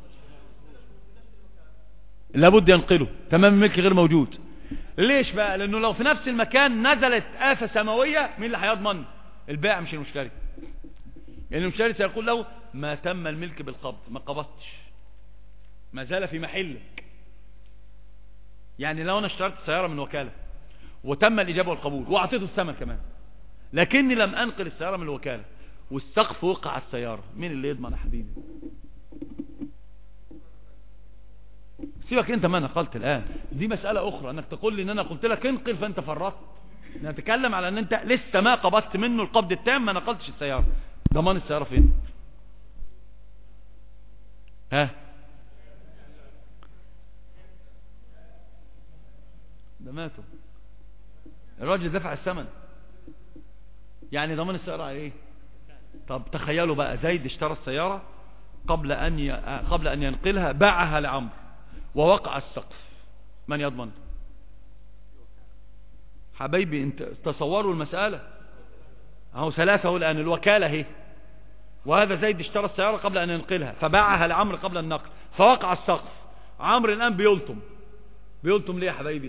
لابد ينقله تمام، الملك غير موجود. ليش بقى؟ لأنه لو في نفس المكان نزلت آفة سماوية، مين اللي هيضمن؟ البائع مش المشتري. يعني المشتري سيقول له ما تم الملك بالقبض، ما قبضتش، ما زال في محلك. يعني لو انا اشتريت سيارة من وكالة وتم الإجابة والقبول واعطيته الثمن كمان، لكني لم انقل السيارة من الوكالة والسقف وقع على السيارة، مين اللي يضمن يا حبيبي؟ سيبك انت ما نقلت الآن، دي مسألة أخرى انك تقول لي ان انا قلت لك انقل فانت فرطت. نتكلم على ان انت لسه ما قبضت منه القبض التام، ما نقلتش السيارة، ضمان السيارة فين؟ ها ده ماتوا، الراجل دفع الثمن، يعني ضمان السيارة على ايه؟ طب تخيلوا بقى زيد اشترى السيارة قبل ان ينقلها، باعها لعمرو ووقع السقف، من يضمن؟ حبايبي انت تصوروا المسألة اهو ثلاثة الآن، الوكالة اهي، وهذا زيد اشترى السيارة قبل ان ينقلها فباعها لعمرو قبل النقل فوقع السقف، عمرو الآن بيلطم ليه يا حبايبي؟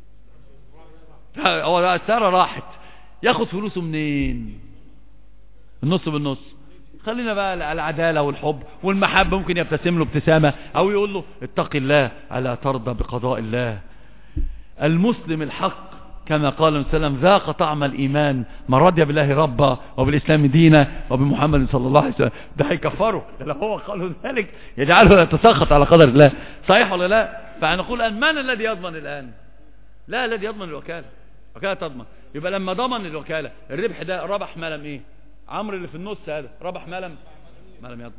هو السيارة راحت، ياخد فلوسه منين؟ النص بالنص. خلينا بقى العدالة والحب والمحبة، ممكن يبتسم له ابتسامة او يقول له اتق الله ألا ترضى بقضاء الله. المسلم الحق كما قال النبي صلى الله عليه وسلم ذاق طعم الإيمان من رضي بالله ربا وبالإسلام دينا وبمحمد صلى الله عليه وسلم. ده هيكفره لو هو قالوا ذلك، يجعله يتسخط على قدر الله، صحيح ولا لا؟ فنقول الآن من الذي يضمن الآن؟ لا، الذي يضمن الوكالة، الوكالة تضمن. يبقى لما ضمن الوكالة الربح ده ربح ما لم ايه؟ عمرو اللي في النص هذا ربح ما لم يضمن،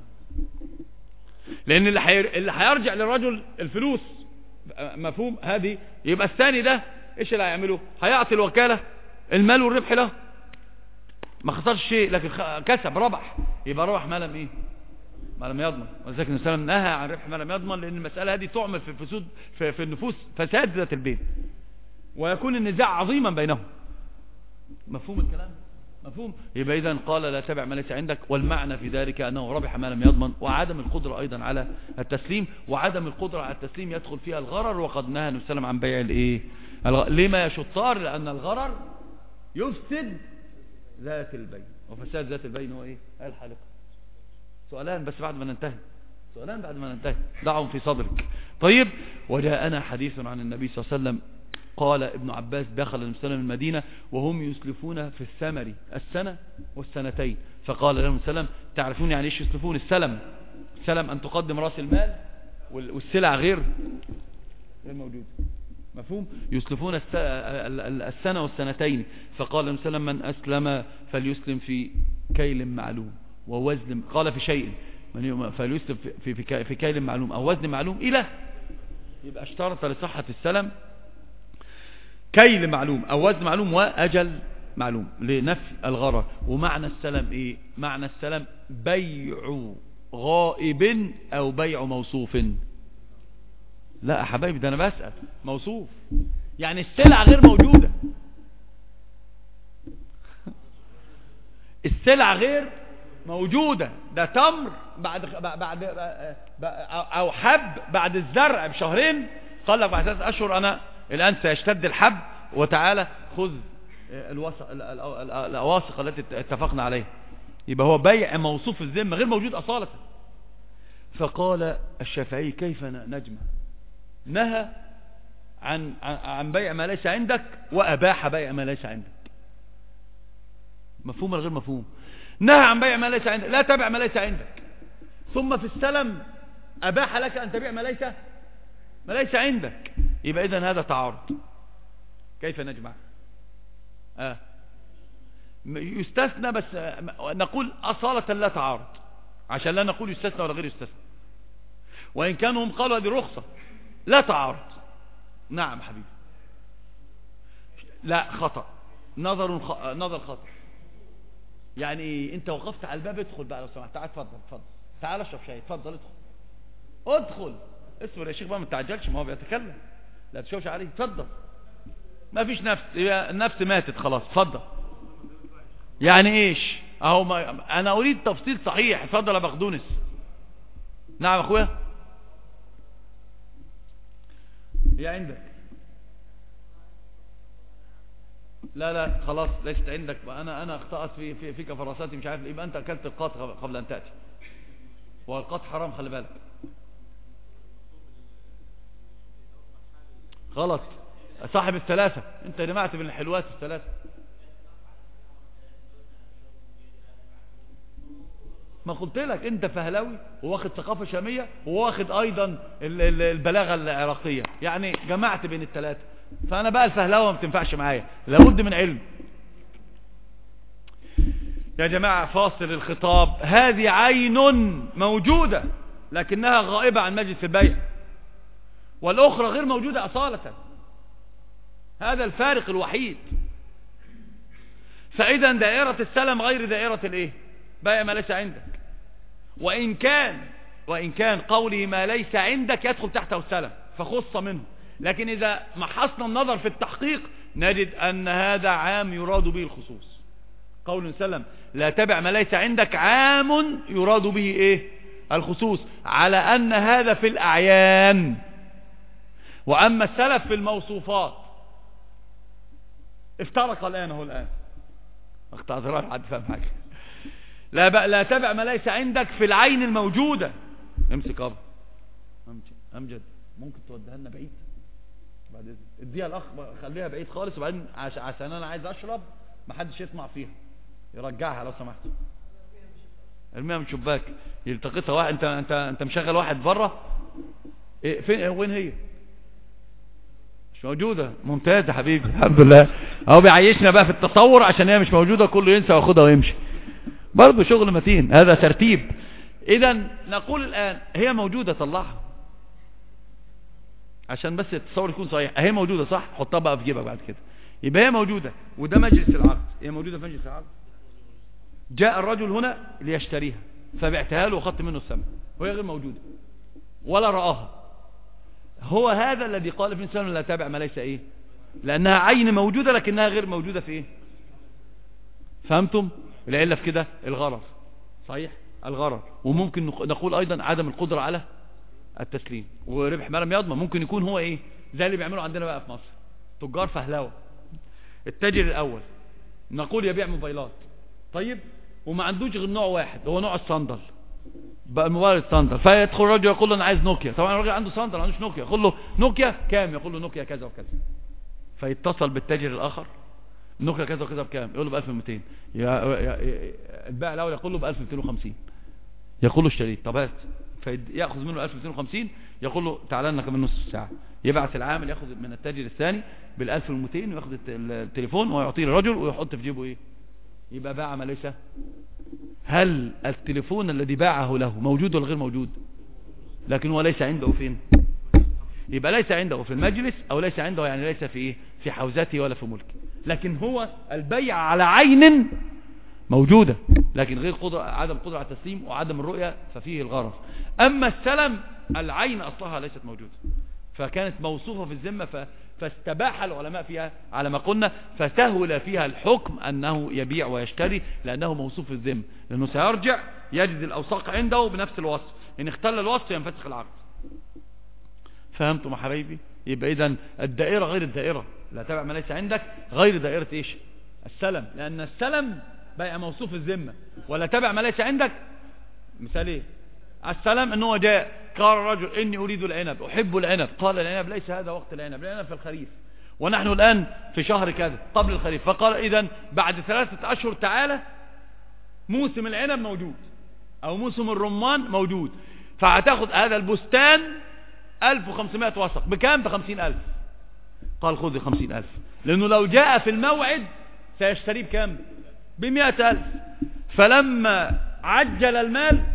لأن اللي هيرجع للرجل الفلوس، مفهوم هذه؟ يبقى الثاني ده ايش اللي هيعمله؟ هيعطي الوكالة المال والربح له، ما خسرش شيء لكن كسب ربح، يبقى ربح ما لم ايه؟ ما لم يضمن. ولذلك النبي صلى الله عليه وسلم نهى عن ربح ما لم يضمن، لأن المسألة هذه تعمل في الفسود في النفوس، فساد ذات البين، ويكون النزاع عظيما بينهم. مفهوم الكلام؟ مفهوم؟ يبقى إذن قال لا تبع ما ليس عندك، والمعنى في ذلك أنه ربح ما لم يضمن، وعدم القدرة أيضا على التسليم، وعدم القدرة على التسليم يدخل فيها الغرر، وقد نهى النبي صلى الله عليه وسلم عن بيع الايه؟ لما يا شطار؟ لأن الغرر يفسد ذات البين، وفساد ذات البين هو ايه؟ الحلقة. سؤالان بس بعد ما ننتهي، دعهم في صدرك. طيب، وجاءنا حديث عن النبي صلى الله عليه وسلم قال ابن عباس دخل النبي صلى الله عليه وسلم المدينة وهم يسلفون في الثمر السنة والسنتين، فقال لهم السلام تعرفون يعني ايش يسلفون؟ السلم أن تقدم رأس المال والسلع غير موجود، مفهوم؟ يسلفون السنة والسنتين، فقال النبي صلى الله عليه وسلم من أسلم فليسلم في كيل معلوم ووزن، قال في شيء فليسلم في كيل معلوم أو وزن معلوم إلى، يبقى اشترط لصحة السلم كيل معلوم أو وزن معلوم وأجل معلوم لنفي الغرر. ومعنى السلم إيه؟ معنى السلم بيع غائب أو بيع موصوف. لا يا حبايبي، ده أنا بسأل موصوف، يعني السلعة غير موجودة، السلعة غير موجودة، ده تمر بعد أو حب بعد الزرع بشهرين، قال لك بعد 3 أشهر أنا الآن سيشتد الحب، وتعالى خذ الأواسق التي اتفقنا عليها، يبقى هو بيع موصوف الذمة غير موجود أصالة. فقال الشافعي كيف نجمع؟ نهى عن بيع ما ليس عندك وأباح بيع ما ليس عندك. مفهوم ولا غير مفهوم؟ نهى عن بيع ما ليس عندك، لا تبع ما ليس عندك، ثم في السلم أباح لك أن تبيع ما ليس عندك، يبقى إذن هذا تعارض. كيف نجمع؟ يستثنى، بس نقول أصالة لا تعارض، عشان لا نقول يستثنى ولا غير يستثنى، وإن كانوا هم قالوا هذه رخصة لا تعارض. نعم حبيبي، لا خطأ، نظر خطأ. يعني انت وقفت على الباب، ادخل بقى لو سمحت، تعال اتفضل تعال اشرب شاي، اتفضل ادخل اصبر يا شيخ بقى، ما تتعجلش، ما هو بيتكلم، لا تشوش عليه، اتفضل. ما فيش نفس، النفس ماتت خلاص، اتفضل. يعني ايش اهو؟ انا اريد تفصيل صحيح، اتفضل يا بقدونس. نعم اخويا، هي عندك لا لا خلاص ليست عندك، انا اخطأت في كفراساتي مش عارف، يبقى انت اكلت القاط قبل ان تأتي، والقاط حرام خلي بالك. غلط، صاحب الثلاثة، انت جمعت بين الحلوات الثلاثة. ما قلت لك انت فهلوي وواخد ثقافة شامية وواخد ايضا البلاغة العراقية، يعني جمعت بين الثلاثة. فانا بقى الفهلوة ما بتنفعش معايا، لابد من علم. يا جماعة فاصل الخطاب هذه عين موجودة لكنها غائبة عن مجلس البيع، والاخرى غير موجودة اصالة. هذا الفارق الوحيد. فاذا دائرة السلم غير دائرة الايه؟ بيع ما ليس عندك. وإن كان قوله ما ليس عندك يدخل تحته السلم فخص منه، لكن إذا محصنا النظر في التحقيق نجد أن هذا عام يراد به الخصوص. قول سلم لا تبع ما ليس عندك عام يراد به إيه؟ الخصوص، على أن هذا في الأعيان. وأما السلف في الموصوفات افترق الآن هو الآن اختعذران حد فهم حاجة. لا تبع ما ليس عندك في العين الموجودة. امسك ابا امجد، ممكن توديها لنا بعيد بعد اذنك، اديها الاخ خليها بعيد خالص، وبعدين عشان انا عايز اشرب ما حدش يطمع فيها، يرجعها لو سمحت. ارميها من شباك يلتقطها واحد. انت مشغل واحد بره. إيه فين وين هي؟ مش موجودة. ممتاز يا حبيبي الحمد لله. اهو بيعيشنا بقى في التصور عشان هي مش موجودة كله ينسى وياخدها ويمشي. برضه شغل متين، هذا ترتيب. اذا نقول الان هي موجودة، طلعها عشان بس التصور يكون صحيح. هي موجودة صح، حطها بقى في جيبك بعد كده. يبقى هي موجودة، وده مجلس العقد. هي موجودة في مجلس العقد. جاء الرجل هنا ليشتريها فبعتها له وخدت منه الثمن وهي غير موجودة ولا رآها. هو هذا الذي قال ابن سلم لا تابع ما ليس ايه، لانها عين موجودة لكنها غير موجودة في ايه. فهمتم؟ العلة في كده الغرر. صحيح الغرر. وممكن نقول ايضا عدم القدرة على التسليم، وربح ما لم يضمن. ممكن يكون هو ايه زي اللي بيعملوا عندنا بقى في مصر تجار فهلاوة. التاجر الاول نقول يبيع موبايلات، طيب، وما عندوش غير نوع واحد هو نوع الصندل، بقى الموبايل الصندل. فيدخل الراجل يقول له انا عايز نوكيا. طبعا الراجل عنده صندل ما عندوش نوكيا، يقول له نوكيا كام؟ يقول له نوكيا كذا وكذا. فيتصل بالتاجر الاخر نوكيا كذا وكذا بكام؟ يقول له ب 1200. البائع الاول يقول له ب 1250. يقول له اشتريت. طب هات. فياخذ منه 1250، يقول له تعالى لنا كمان نص ساعه. يبعث العامل ياخذ من التاجر الثاني بال 1200 وياخذ التليفون ويعطيه الرجل ويحط في جيبه ايه؟ يبقى باع ما ليس. هل التليفون الذي باعه له موجود ولا غير موجود؟ لكن هو ليس عنده فين؟ يبقى ليس عنده في المجلس، او ليس عنده يعني ليس في ايه؟ في حوزته ولا في ملكه. لكن هو البيع على عين موجودة لكن غير قدرة، عدم قدرة على التسليم وعدم الرؤية، ففيه الغرض. اما السلم العين اصلها ليست موجودة، فكانت موصوفة في الذمة، فاستباح العلماء فيها على ما قلنا، فسهل فيها الحكم انه يبيع ويشتري لانه موصوف في الذمة، لانه سيرجع يجد الاوثاق عنده بنفس الوصف، ان اختل الوصف ينفسخ العقد. فهمتم يا حبايبي؟ يبقى اذا الدائرة غير الدائرة، لا تبع ما ليس عندك غير دائرة ايش؟ السلم، لان السلم بيع موصوف في الذمة، ولا تبع ما ليس عندك. مثال ايه؟ السلم انه جاء قال الرجل اني اريد العنب، احب العنب، قال العنب ليس هذا وقت العنب، العنب في الخريف ونحن الان في شهر كذا قبل الخريف. فقال اذا بعد 3 أشهر تعالى موسم العنب موجود او موسم الرمان موجود، فهتاخد هذا البستان 1500 وسق بكام؟ ب50,000. قال خذ 50,000، لانه لو جاء في الموعد سيشتريه بكام؟ ب100,000. فلما عجل المال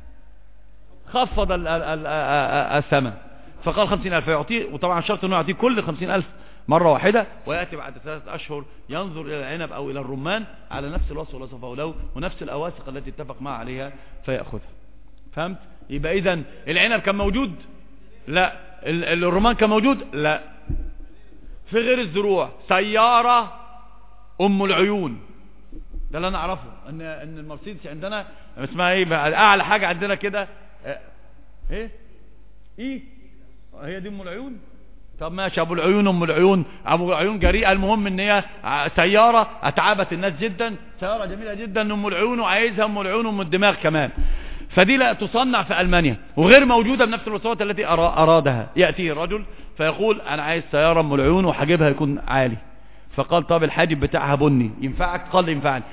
خفض الثمن، فقال 50,000 يعطيه، وطبعا شرط انه يعطيه كل 50,000 مرة واحدة، ويأتي بعد 3 أشهر ينظر إلى العنب أو إلى الرمان على نفس الوصف الذي وصفه له ونفس الأواسق التي اتفق معه عليها فيأخذها. فهمت؟ يبقى إذن العنب كان موجود؟ لا. الرمان كان موجود؟ لا. في غير الزروع سيارة أم العيون، ده اللي أنا أعرفه، أن المرسيدس عندنا اسمها إيه؟ أعلى حاجة عندنا كده إيه؟ هي دي أم العيون. طب ماشي ابو العيون ام العيون، ابو العيون جريئه، المهم ان هي سياره اتعبت الناس جدا، سياره جميله جدا، ام العيون وعايزها ام العيون وام الدماغ كمان. فدي لا تصنع في المانيا وغير موجوده بنفس المواصفات التي ارادها. ياتي الرجل فيقول انا عايز سياره ام العيون وحاجبها يكون عالي. فقال طب الحاجب بتاعها بني ينفعك؟ قال ينفعني.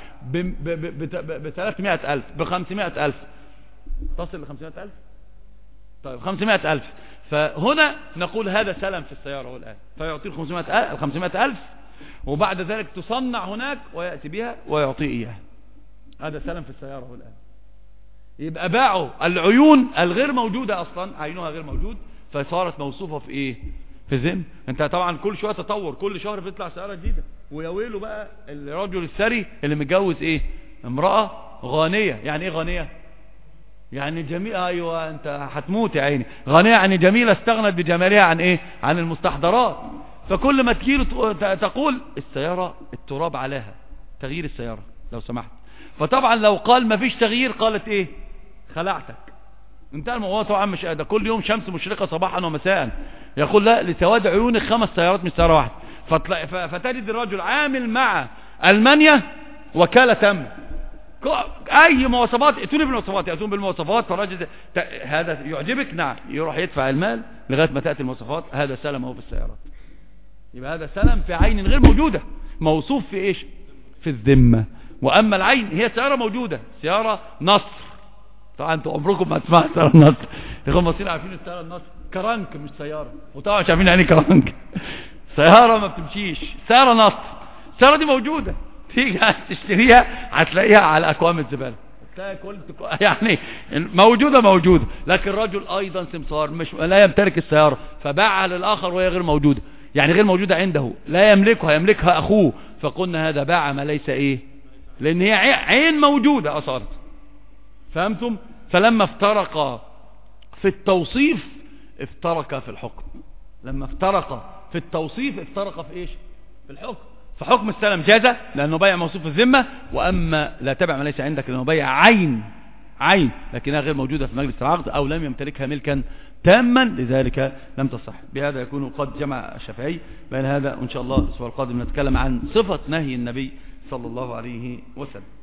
ب 300,000 ب 500,000 تصل ل 500,000. طيب 500,000. فهنا نقول هذا سلم في السيارة والآن، فيعطيه 500,000 وبعد ذلك تصنع هناك ويأتي بها ويعطيه إياها. هذا سلم في السيارة والآن. يبقى باعوا العيون الغير موجودة أصلا، عينها غير موجود، فصارت موصوفة في إيه؟ في ذم. انت طبعا كل شوية تطور، كل شهر بيطلع سيارة جديدة. ويا ويله بقى الرجل الثري اللي متجوز ايه؟ امرأة غانية. يعني ايه غانية؟ يعني جميلة. ايوه انت هتموت يا عيني. غانية يعني جميلة استغنت بجمالها عن ايه؟ عن المستحضرات. فكل ما تجيله تقول السيارة التراب عليها، تغيير السيارة لو سمحت. فطبعا لو قال ما فيش تغيير قالت ايه؟ خلعتك. انتهى الموضوع. طبعا مش ده كل يوم شمس مشرقة صباحا ومساء. يقول لا، لسواد عيونك 5 سيارات مش سيارة واحدة. فتجد الرجل عامل مع ألمانيا وكالة تامة. اي مواصفات ائتوني بالمواصفات، يأتون بالمواصفات. فالراجل هذا يعجبك، نعم، يروح يدفع المال لغاية ما تأتي المواصفات. هذا سلم هو في السيارات. يبقى هذا سلم في عين غير موجودة، موصوف في ايش؟ في الذمة. واما العين هي سيارة موجودة، سيارة نصر. طبعا انتوا عمركم ما تسمعوا سيارة النصر. يقول المصريين عارفين السيارة النصر كرنك مش سيارة، وطبعا مش عارفين يعني كرنك. سيارة ما بتمشيش، سيارة نصر. السيارة دي موجودة، تيجي تشتريها هتلاقيها على اكوام الزبالة، تلاقي يعني موجودة. لكن الرجل ايضا سمسار مش لا يمتلك السيارة، فباعها للاخر وهي غير موجودة. يعني غير موجودة عنده، لا يملكها، يملكها اخوه. فقلنا هذا باع ما ليس ايه، لان هي عين موجودة اصارت. فهمتم؟ فلما افترق في التوصيف افترق في الحكم. لما افترق في التوصيف افترق في ايش؟ في الحكم. فحكم السلم جاز لانه بيع موصوف الذمة. واما لا تبع ما ليس عندك لانه بيع عين لكنها غير موجودة في مجلس العقد او لم يمتلكها ملكا تاما، لذلك لم تصح. بهذا يكون قد جمع الشافعي بين هذا. وان شاء الله الاسبوع القادم نتكلم عن صفة نهي النبي صلى الله عليه وسلم.